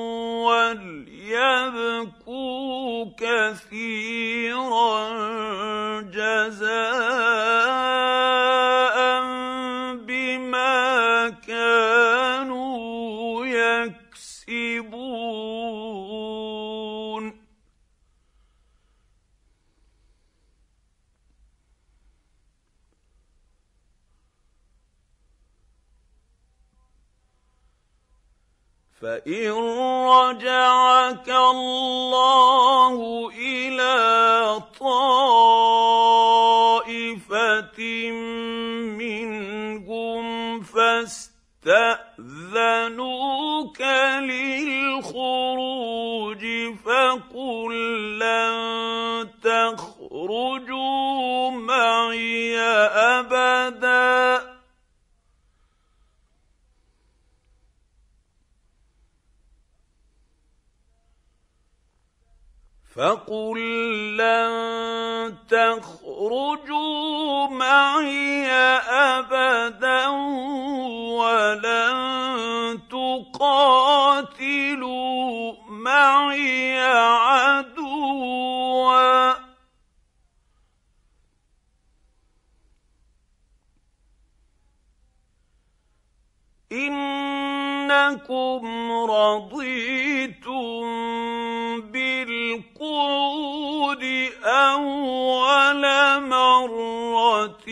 وليبكوا كثيرا جزاء بما كانوا يكسبون. فإن رجعك الله إلى طائفة منهم فاستأذنوك للخروج فقل لن تخرجوا معي أبداً فقل لن تخرجوا معي أبدا ولن تقاتلوا معي عدوا إنكم رضيتم بالقعود أول مرة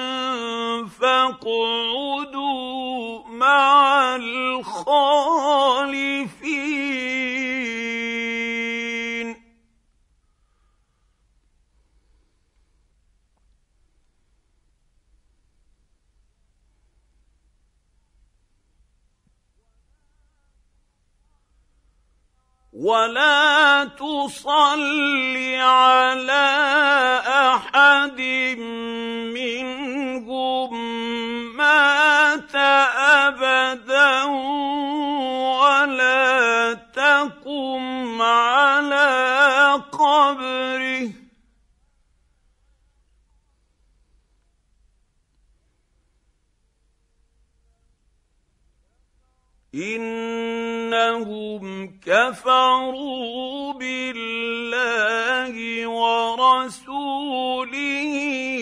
فاقعدوا مع الخالفين ولا تصل على أحد منهم مات أبدا ولا تقم على قبره إنهم كفروا بالله ورسوله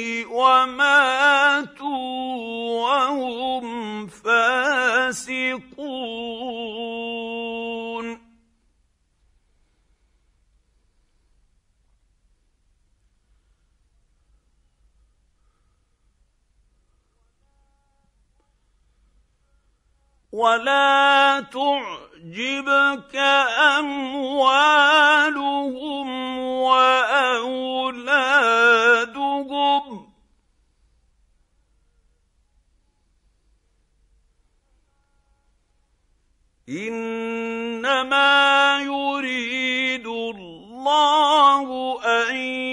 وماتوا وهم فاسقون ولا تعجبك أموالهم وأولادهم إنما يريد الله أن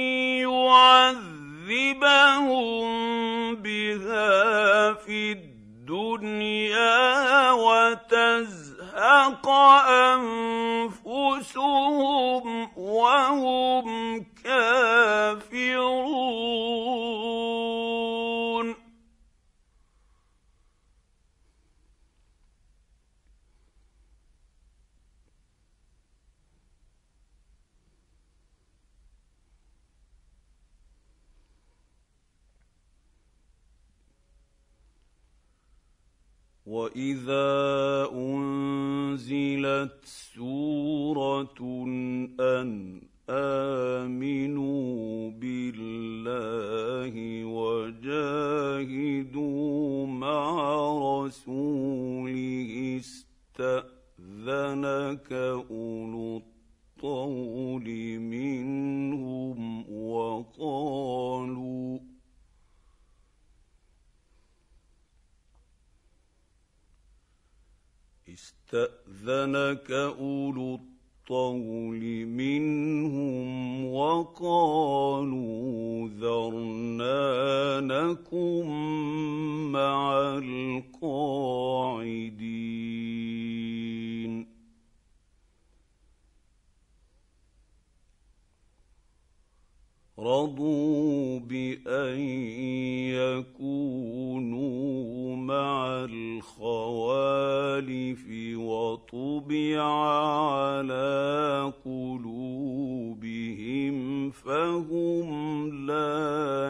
يعذبهم بها في الدنيا وتزهق أنفسهم وهم كافرون وإذا أنزلت سورة أن آمنوا بالله وجاهدوا مع رسوله استأذنك أولو الطول منهم وقالوا استأذنك أولو الطول منهم وقالوا ذرنا نكن مع القاعدين رضوا بأن يكونوا مع الخوالف وطبع على قلوبهم فهم لا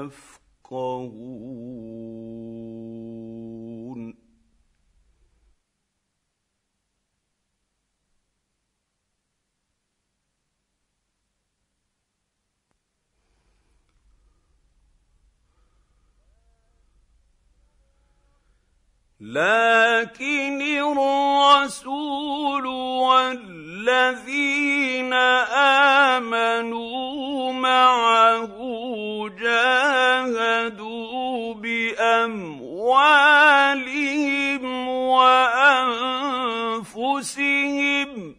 يفقهون لكن الرسول والذين آمنوا معه جاهدوا بأموالهم وأنفسهم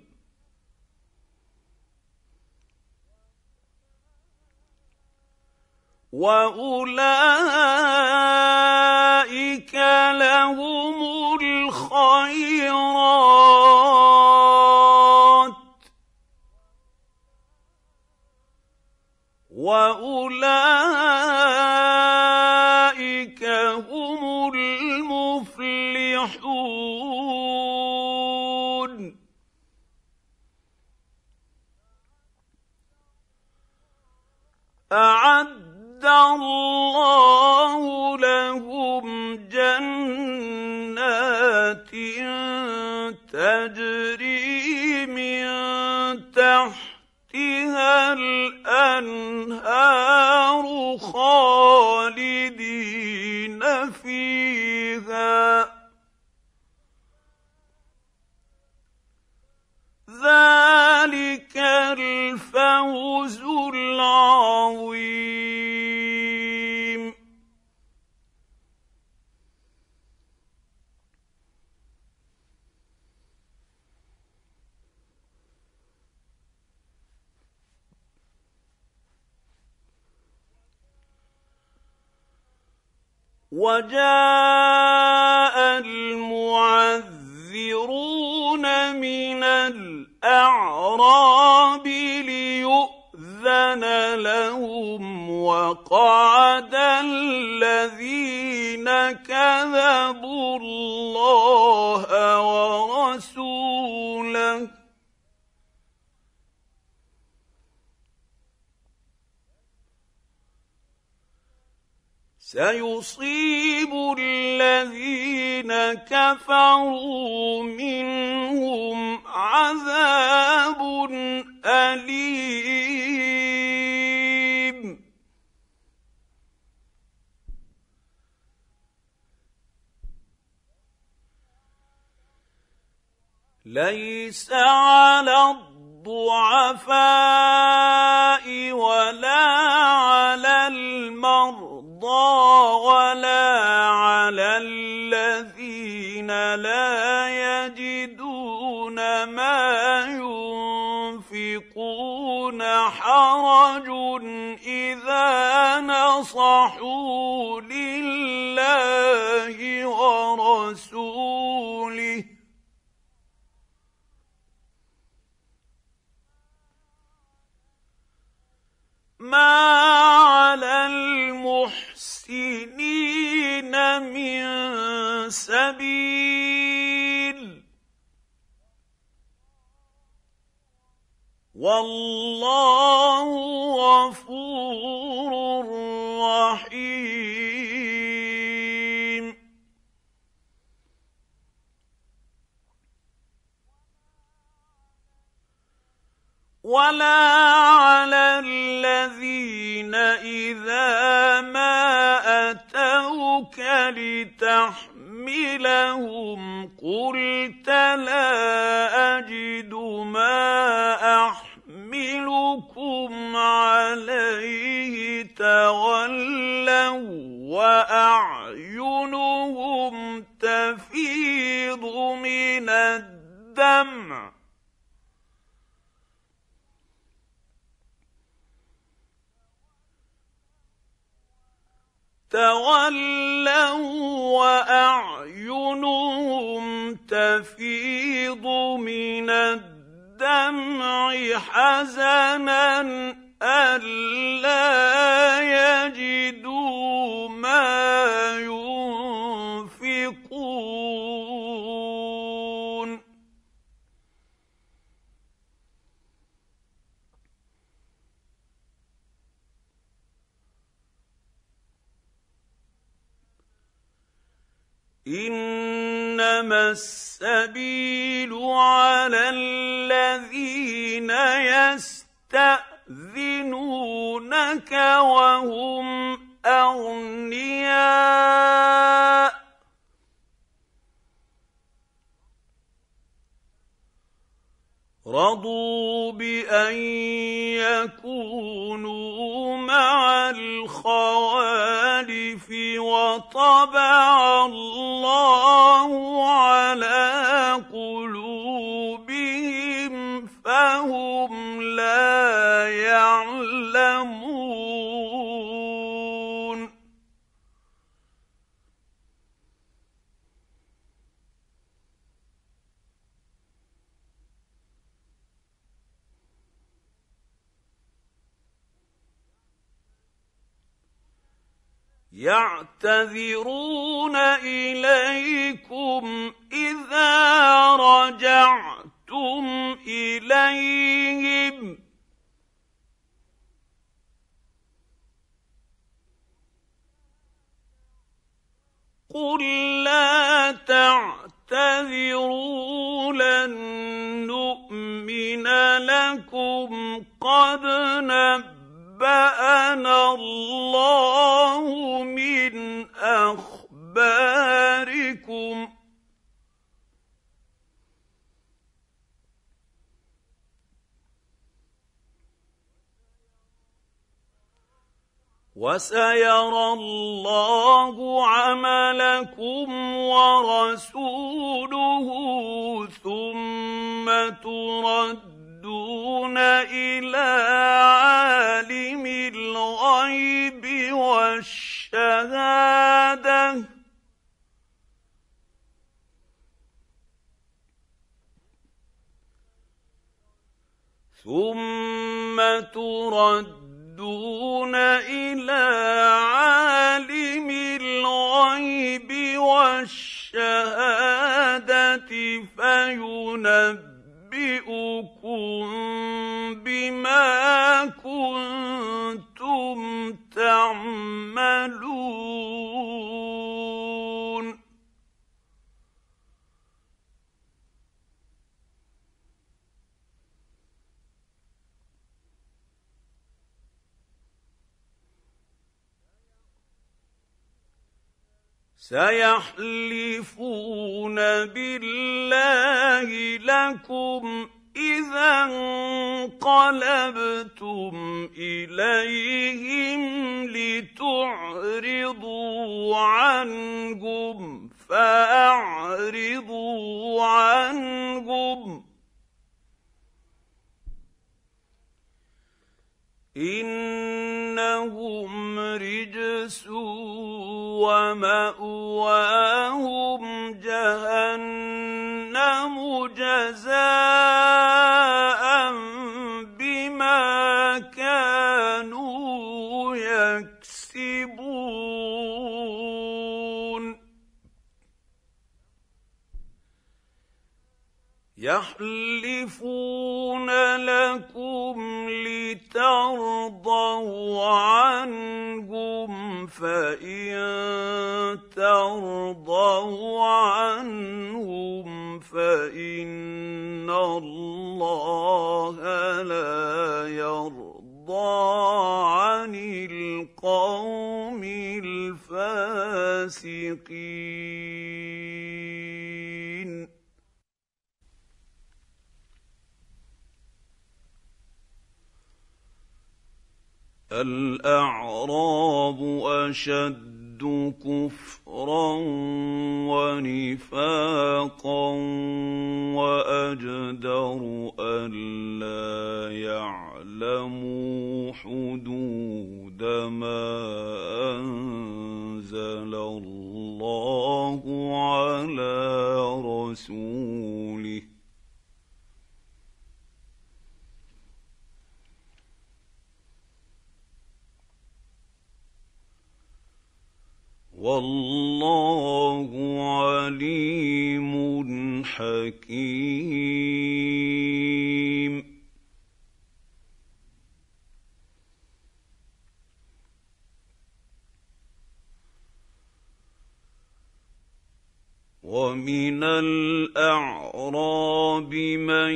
وأولئك لهم الخيرات وأولئك هم المفلحون أعد الله لهم جنات تجري من تحتها الأنهار خالدين فيها ذلك الفوز العظيم. وجاء المعذرون من الأعراب ليؤذن لهم وقعد الذين كذبوا الله ورسوله سيصيب الذين كفروا منهم عذاب أليم. ليس على الضعفاء ولا على المرضى ولا على الذين لا يجدون ما ينفقون حرج إذا نصحوا لله ورسوله ما على المحسنين من سبيل والله غفور رحيم. ولا على الذين إذا ما أتوك لتحملهم قلت لا أجد ما أحملكم عليه تولوا وأعينهم تفيض من الدمع تولوا وأعينهم تفيض من الدمع حزنا ألا يجدوا ما ينفقون. إنما السبيل على الذين يستأذنونك وهم أغنياء رضوا بأن يكونوا مع الخوالف وطبع الله على قلوبهم فهم لا يعلمون. يعتذرون إليكم إذا رجعتم إليهم قل لا تعتذروا لن نؤمن لكم قد نبأنا الله من أخباركم وسيرى الله عملكم ورسوله ثم تردون إلى عالم الغيب والشهادة ثم تردون دون إلى عالم الغيب والشهادة فينبئكم بما كنتم تعملون سيحلفون بالله لكم إذا انقلبتم إليهم لتعرضوا عنهم فأعرضوا عنهم إنهم رجس ومأواهم جهنم جزاء بما كانوا يكسبون يحلفون لكم لترضوا عنهم فإن ترضوا عنهم فإن الله لا يرضى عن القوم الفاسقين الأعراب أشد كفرا ونفاقا وأجدر ألا يعلموا حدود ما أنزل الله على رسوله والله عليم حكيم ومن الأعراب من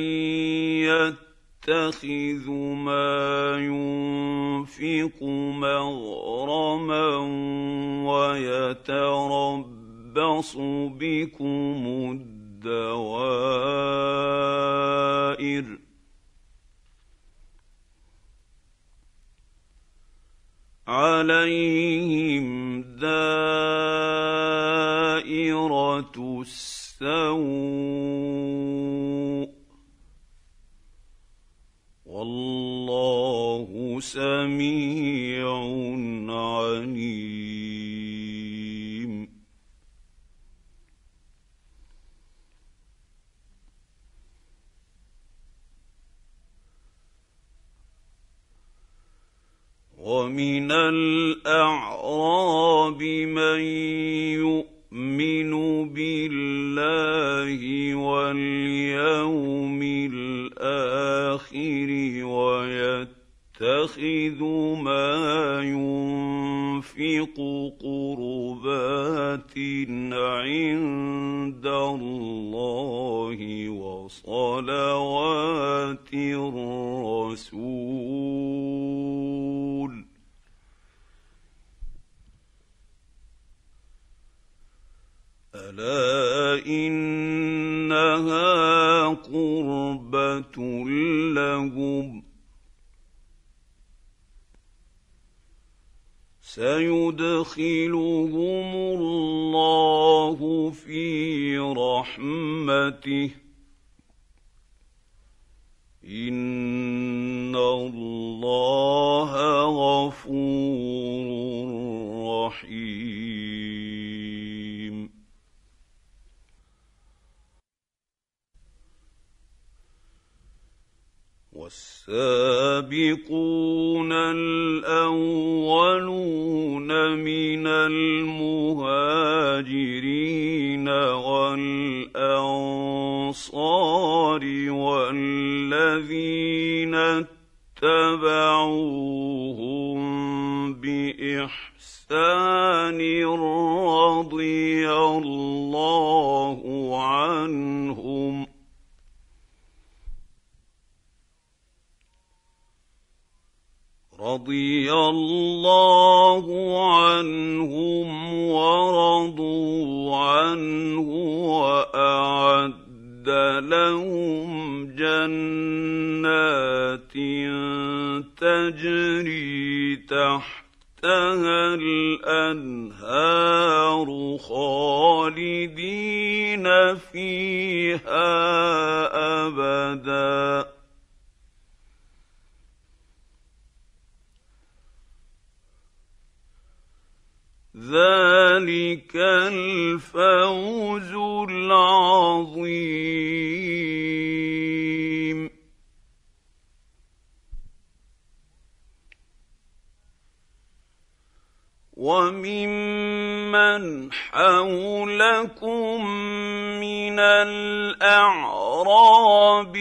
يتخذ ما ينفق مغرما ويتربص بكم الدوائر عليهم دائرة السوء والله سميع عليم ومن الأعراب من يؤمن بالله واليوم الآخر ويتخذ ما ينفق تنفق قربات عند الله وصلوات الرسول ألا إنها قربة لهم سيدخلهم الله في رحمته إن الله غفور رحيم والسابقون الأولون من المهاجرين والأنصار والذين اتبعوهم بإحسان رضي الله عنهم رضي الله عنهم ورضوا عنه وأعد لهم جنات تجري تحتها الأنهار خالدين فيها أبداً ذلك الفوز العظيم وممن حولكم من الأعراب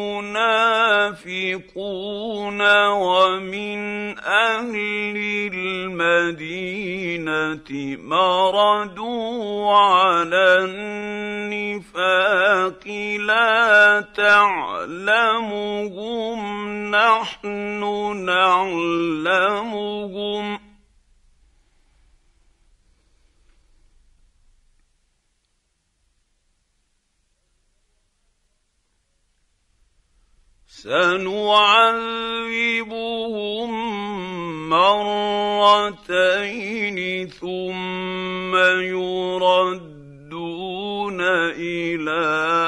منافقون ومن أهل المدينة مردوا على النفاق لا تعلمهم نحن نعلمهم سنعذبهم مرتين ثم يردون إلى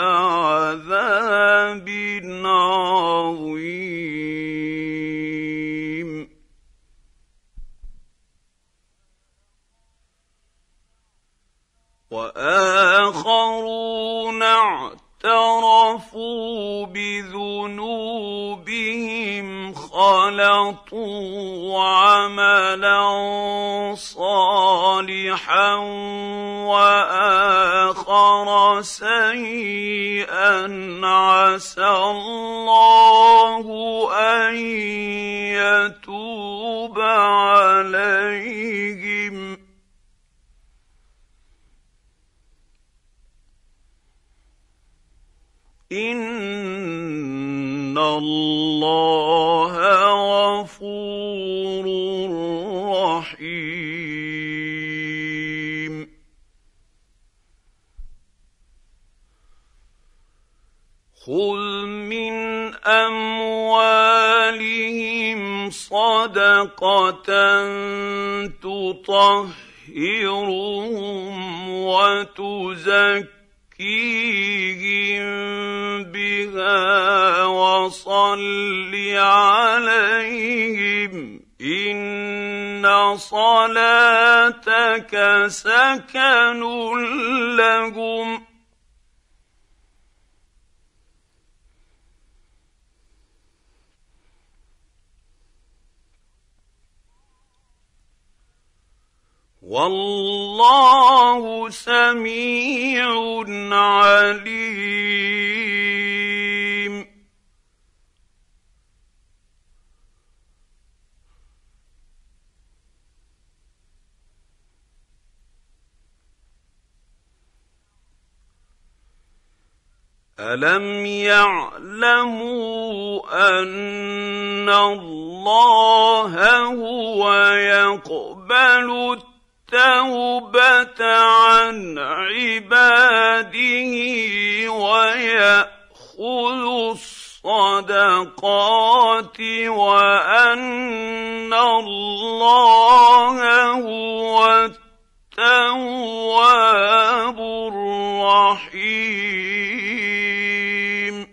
عذاب عظيم وآخرون اعترفوا بذنوبهم خلطوا عملا صالحا وآخر سيئا عسى الله أن يتوب عليهم إن الله غفور رحيم خذ من أموالهم صدقة تطهرهم وتزكيهم بها وصل عليهم إن صلاتك سكن لهم والله سميع عليم ألم يعلموا أن الله هو يقبل التوبة عن عباده ويأخذ الصدقات وأن الله هو التواب الرحيم.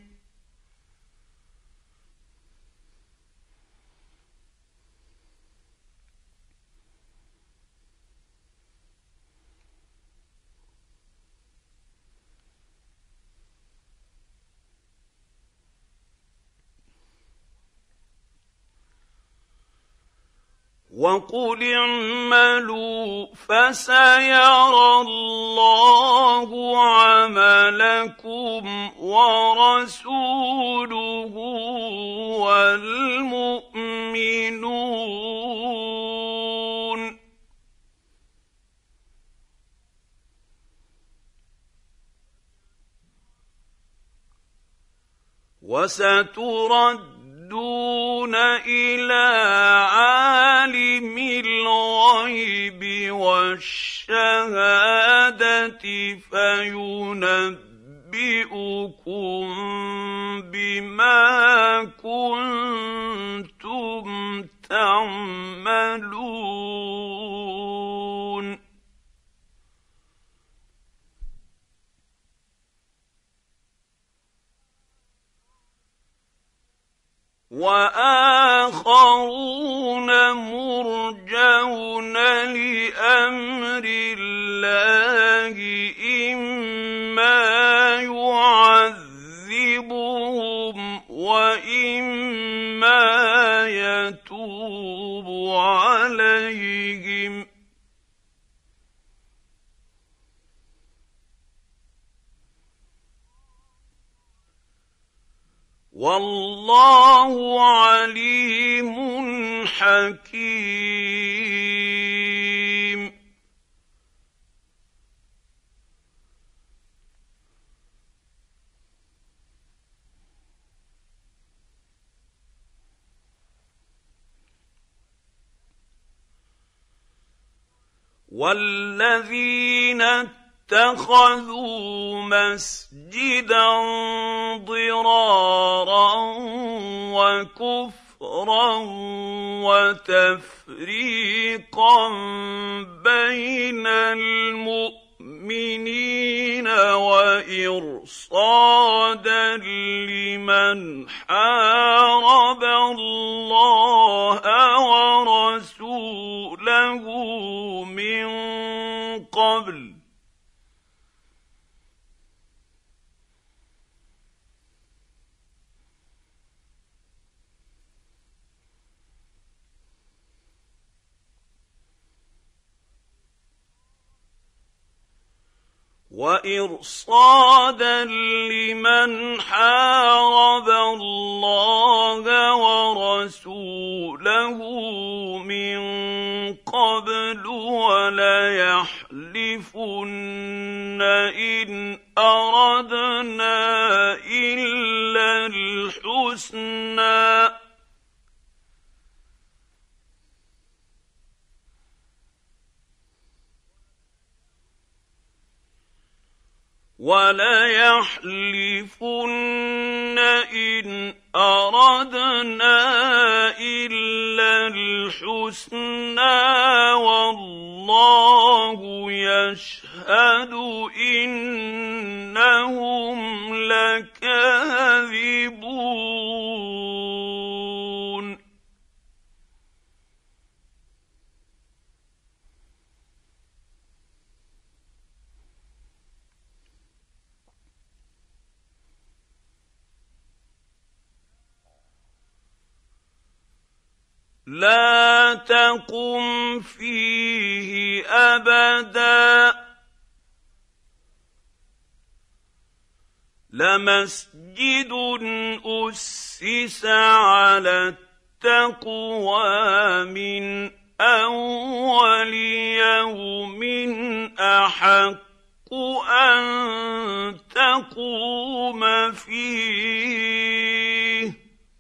وقل اعملوا فسيرى الله عملكم ورسوله والمؤمنون وستردون دون إلى عالم الغيب والشهادة فينبئكم بما كنتم تعملون. وآخرون مرجون لأمر الله إما يعذبهم وإما يتوب عليهم والله عليم حكيم. والذين اتخذوا مسجدا ضرارا وكفرا وتفريقا بين المؤمنين وإرصادا لمن حارب الله ورسوله من قبل وإرصادا لمن حارب الله ورسوله من قبل وليحلفن إن أردنا إلا الحسنى وليحلفن إن أردنا إلا الحسنى والله يشهد إنهم لكاذبون. لا تقم فيه أبدا لمسجد أسس على التقوى من أول يوم أحق أن تقوم فيه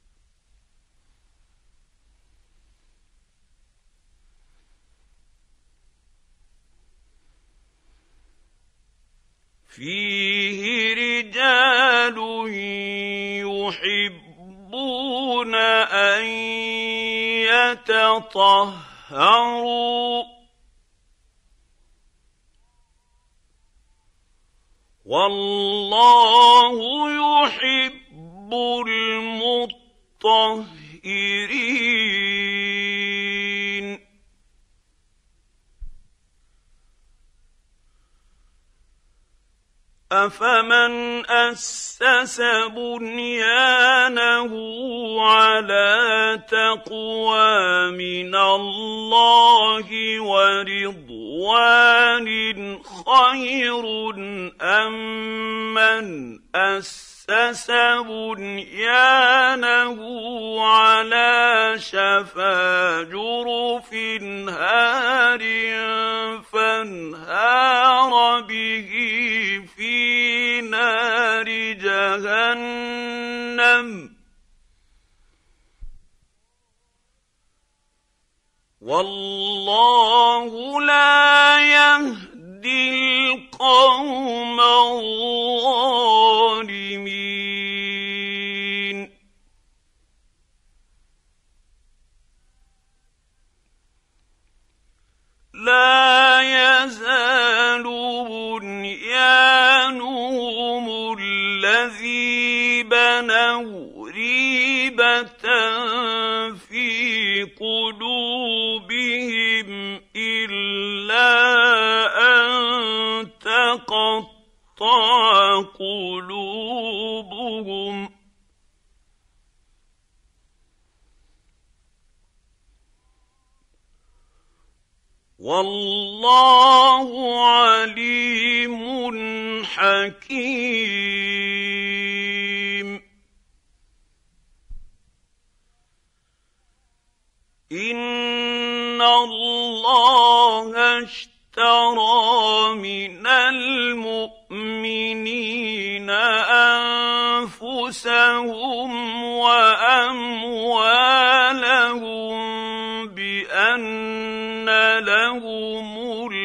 فيه رجال يحبون أن يتطهروا والله يحب المطهرين أفمن أسس بنيانه على تقوى من الله ورضوان خير أم من أسس بنيانه على شفا جرف هار فانهار به في نار جهنم والله لا يهدي القوم الظالمين لا يزال بنيانهم الذي بنوا ريبة في قلوبهم إلا أن تقطع قلوبهم والله عليم حكيم إن الله اشترى من المؤمنين أنفسهم وأموالهم بأن لهم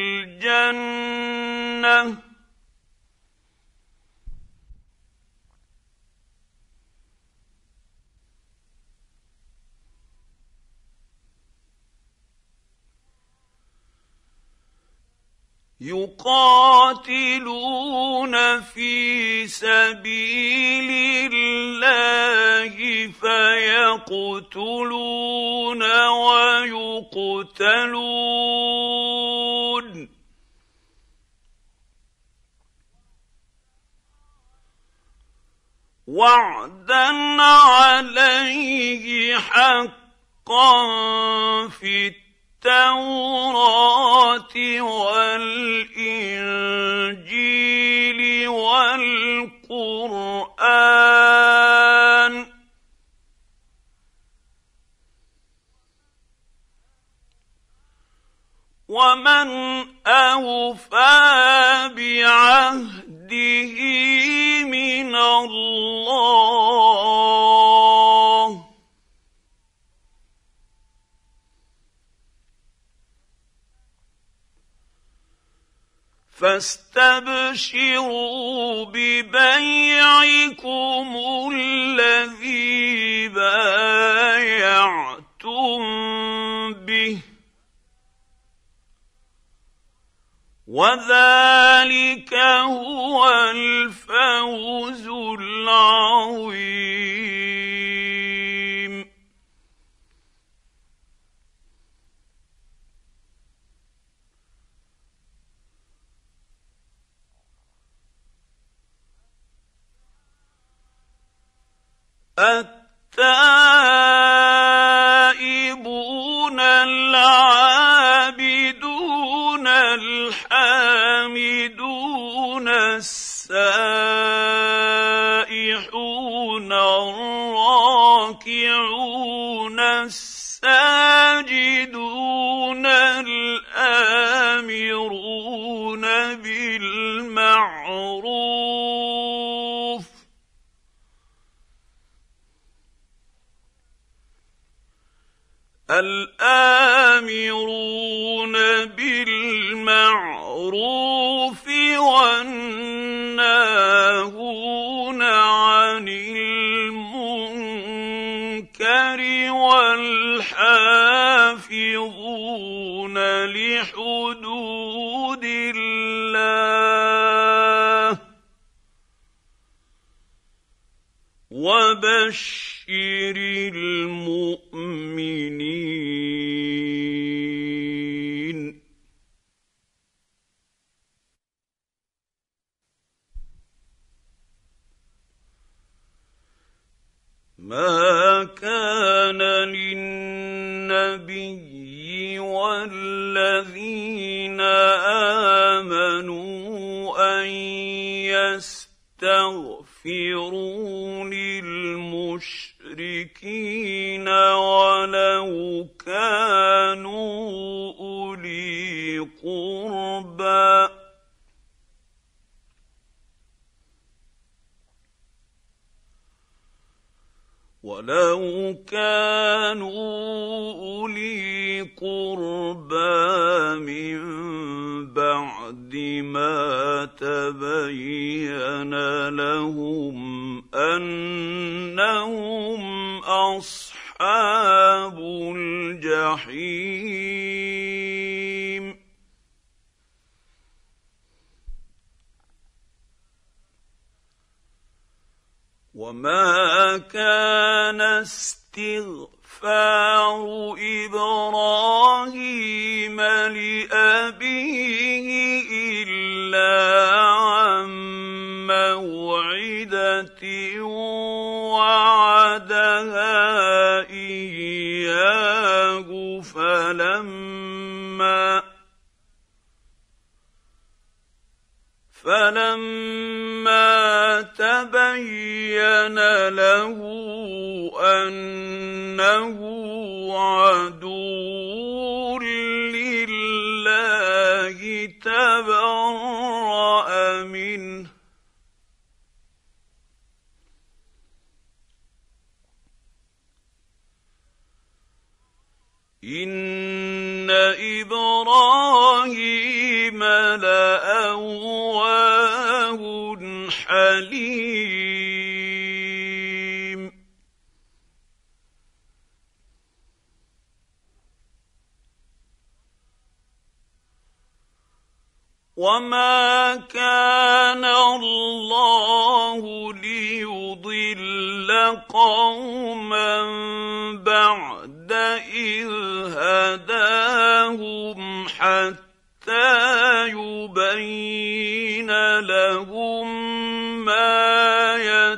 الجنة يقاتلون في سبيل الله فيقتلون ويقتلون وعدا عليه حقا في التوراة والإنجيل والقرآن ومن أوفى بعهده من الله فاستبشروا ببيعكم الذي بايعتم به وذلك هو الفوز العظيم التائبون العابدون الحامدون السائحون الراكعون الساجدون الآمرون بالمعروف الآمرون بالمعروف والناهون عن المنكر والحافظون لحدود الله وبشر المؤمنين. ما كان للنبي والذين آمنوا أن يستغفروا للمشركين ولو كانوا أولي قربى ولو كانوا أولي قربى من بعد ما تبين لهم أنهم أصحاب الجحيم. وما كان استغفار إبراهيم لأبيه إلا عن موعدة وعدها إياه فلما فلما تبين له أنه عدو لله تبرأ منه. إن إبراهيم لأواه حليم. وما كان الله ليضل قوما بعد إذ هداهم حتى يبين لهم ما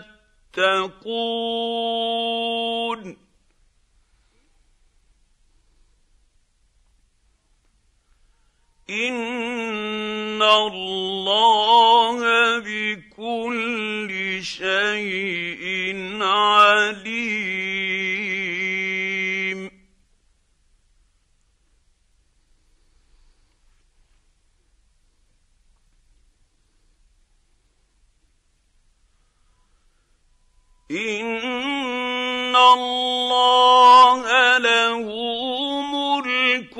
يتقون. إن الله بكل شيء عليم. إن الله له ملك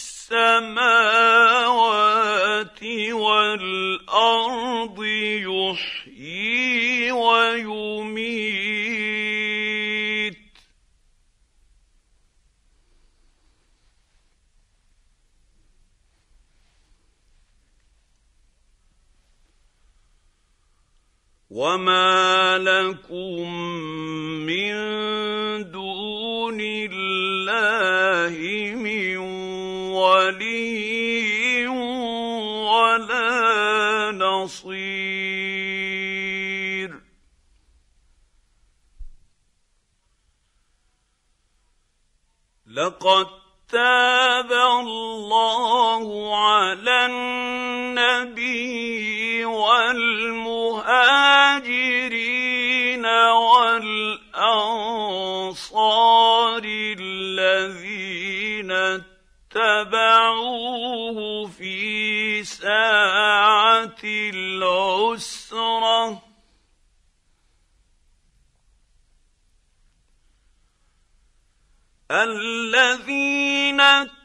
السماوات والأرض يحيي ويميت. وما لكم من دون الله من ولي ولا نصير. لقد تاب الله على النبي والمهاجرين والأنصار الذين اتبعوه في ساعة العسرة الذين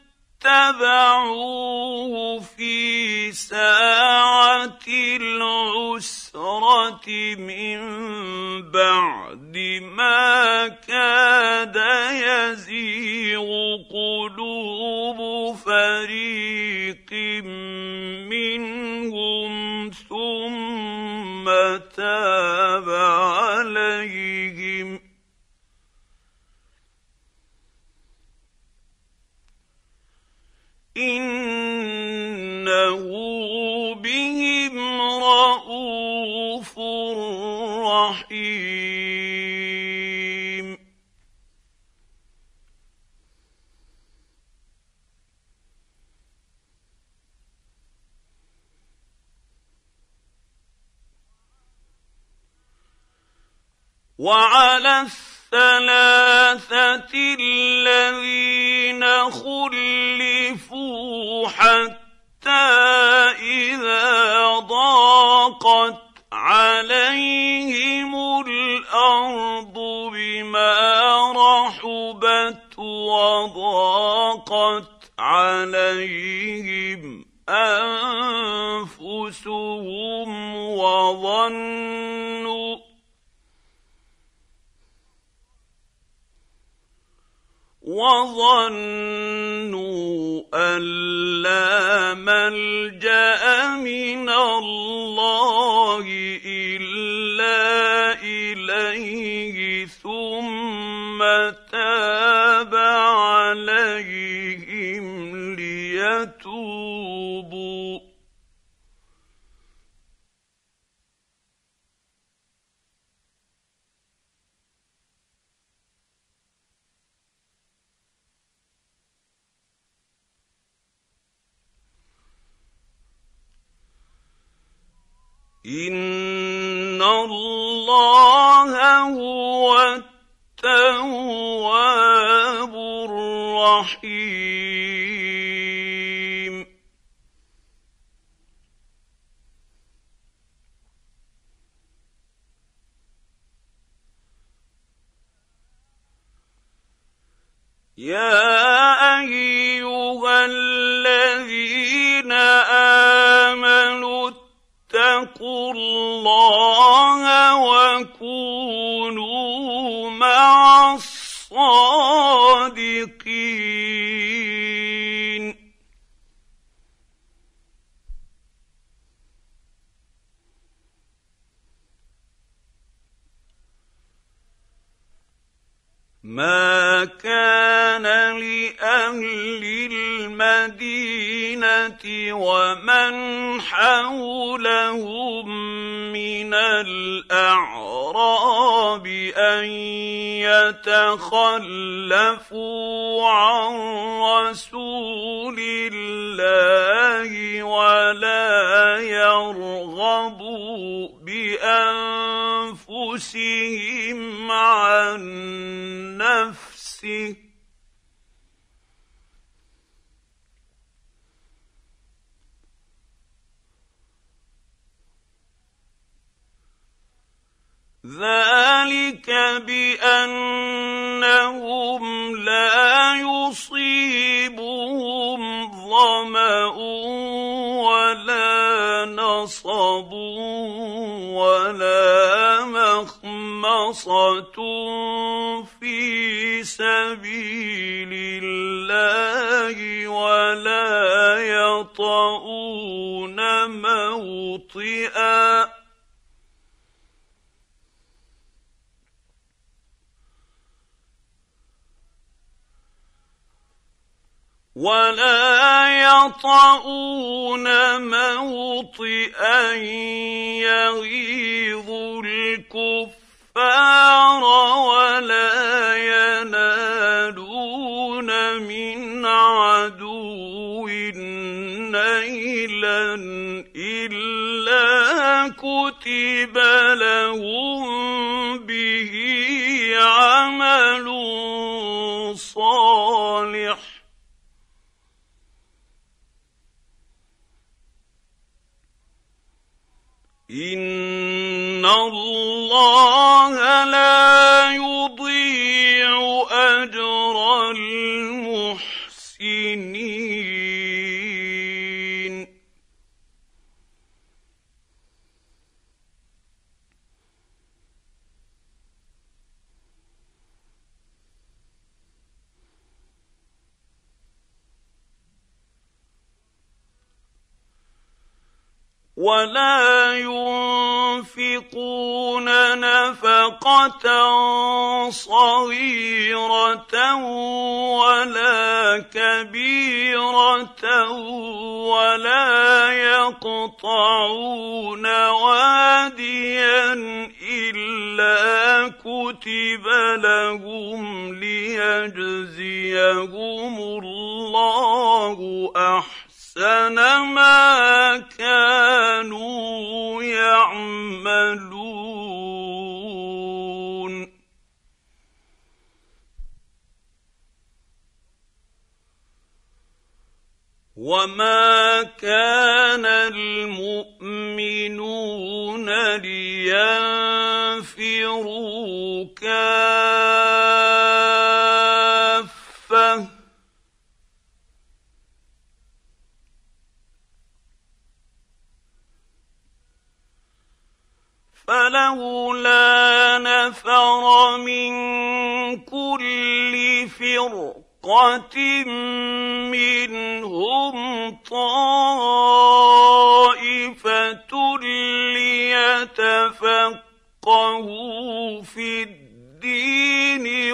اتبعوه في ساعة العسرة من بعد ما كاد يزيغ قلوب فريق منهم ثم تاب عليهم إنه بهم رءوف رحيم. وعلى الثلاثة الذين خلفوا حتى إذا ضاقت عليهم الأرض بما رحبت وضاقت عليهم أنفسهم وظنوا وظنوا أن لا ملجأ من الله إلا إليه ثم تاب عليهم ليتوبوا إن الله هو التواب الرحيم. يا أيها الذين آمنوا اتقوا الله وكونوا مع الصادقين. ما كان لأهل المدينة ومن حولهم من الأعراب أن يتخلفوا عن رسول الله ولا يرغبوا بأنفسهم عن نفسه ذلك بأنهم لا يصيبهم ظمأ ولا نصب ولا مخمصة في سبيل الله ولا يطؤون موطئا ولا يطؤون موطئا يغيظ الكفار ولا ينالون من عدو نيلا إلا كتب لهم به عمل صالح إن الله لا يضيع أجر المحسنين ولا ينفقون نفقة صغيرة ولا كبيرة ولا يقطعون واديا إلا كتب لهم ليجزيهم الله أحسن أحسن ما كانوا يعملون وما كان المؤمنون لينفروا كافة فلولا نفر من كل فرقة منهم طائفة ليتفقهوا في الدين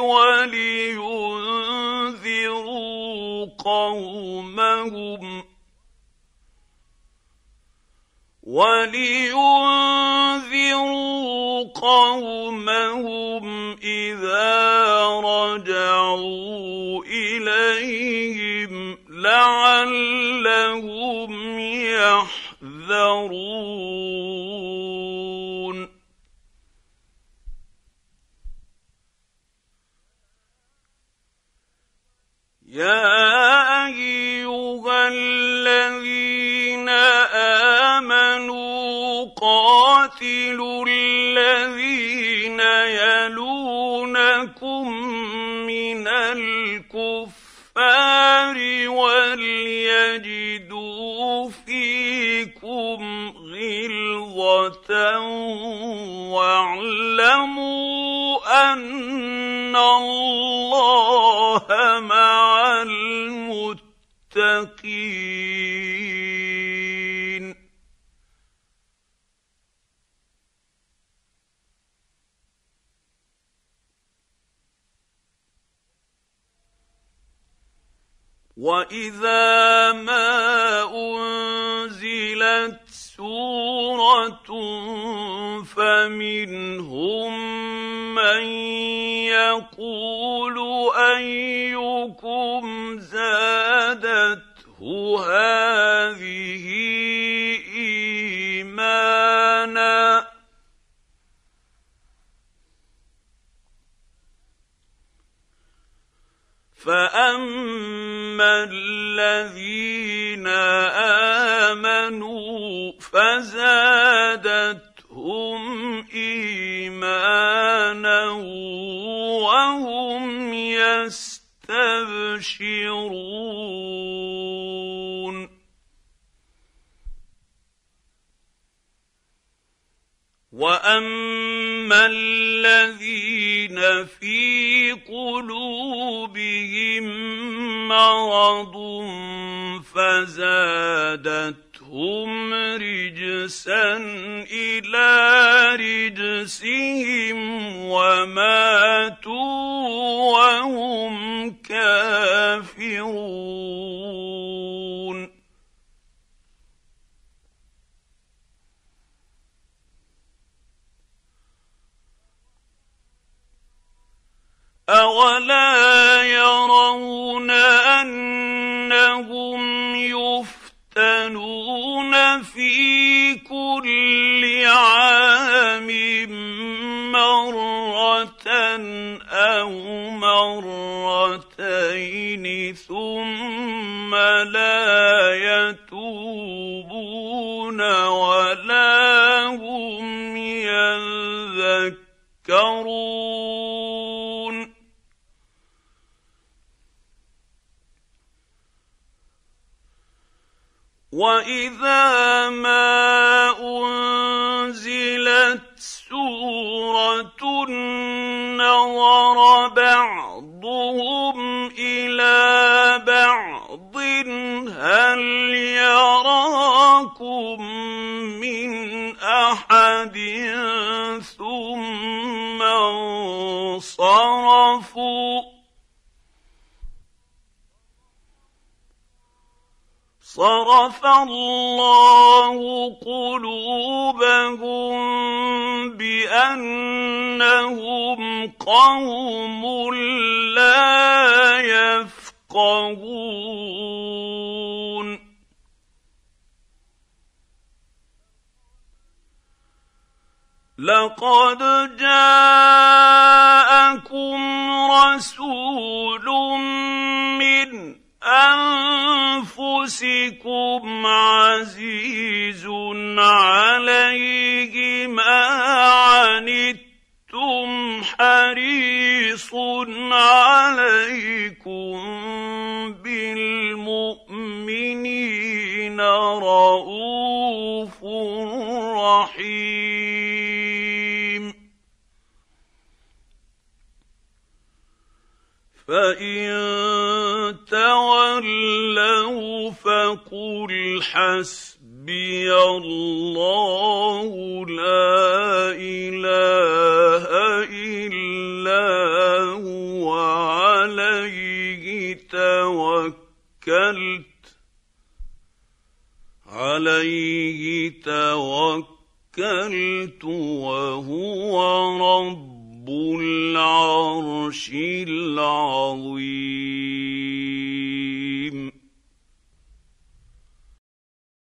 ولينذروا قومهم ولينذروا قومهم إذا رجعوا إليهم لعلهم يحذرون يا أيها الذين آمنوا قاتلوا الذين يلونكم من الكفار وليجدوا فيكم غلظة واعلموا أن الله مع المتقين وإذا ما أنزلت سورة فمنهم من يقول أيكم زادته هذه إيمانا فأما الذين آمنوا فزادتهم إيمانا وهم يستبشرون وأما الذين في قلوبهم مرض فزادتهم رجسا إلى رجسهم وماتوا وهم كافرون أولا يرون أنهم يفتنون في كل عام مرة أو مرتين ثم لا يتوبون ولا هم يذكرون واذا ما انزلت سوره نظر بعضهم الى بعض هل يراكم من احد ثم انصرفوا صرف الله قلوبهم بانهم قوم لا يفقهون لقد جاءكم رسول من أنفسكم عزيز عليه ما عنتم حريص عليكم بالمؤمنين رءوف رحيم فإن تولوا فقل حسبي الله لا إله إلا هو عليه توكلت عليه توكلت وهو رب العرش العظيم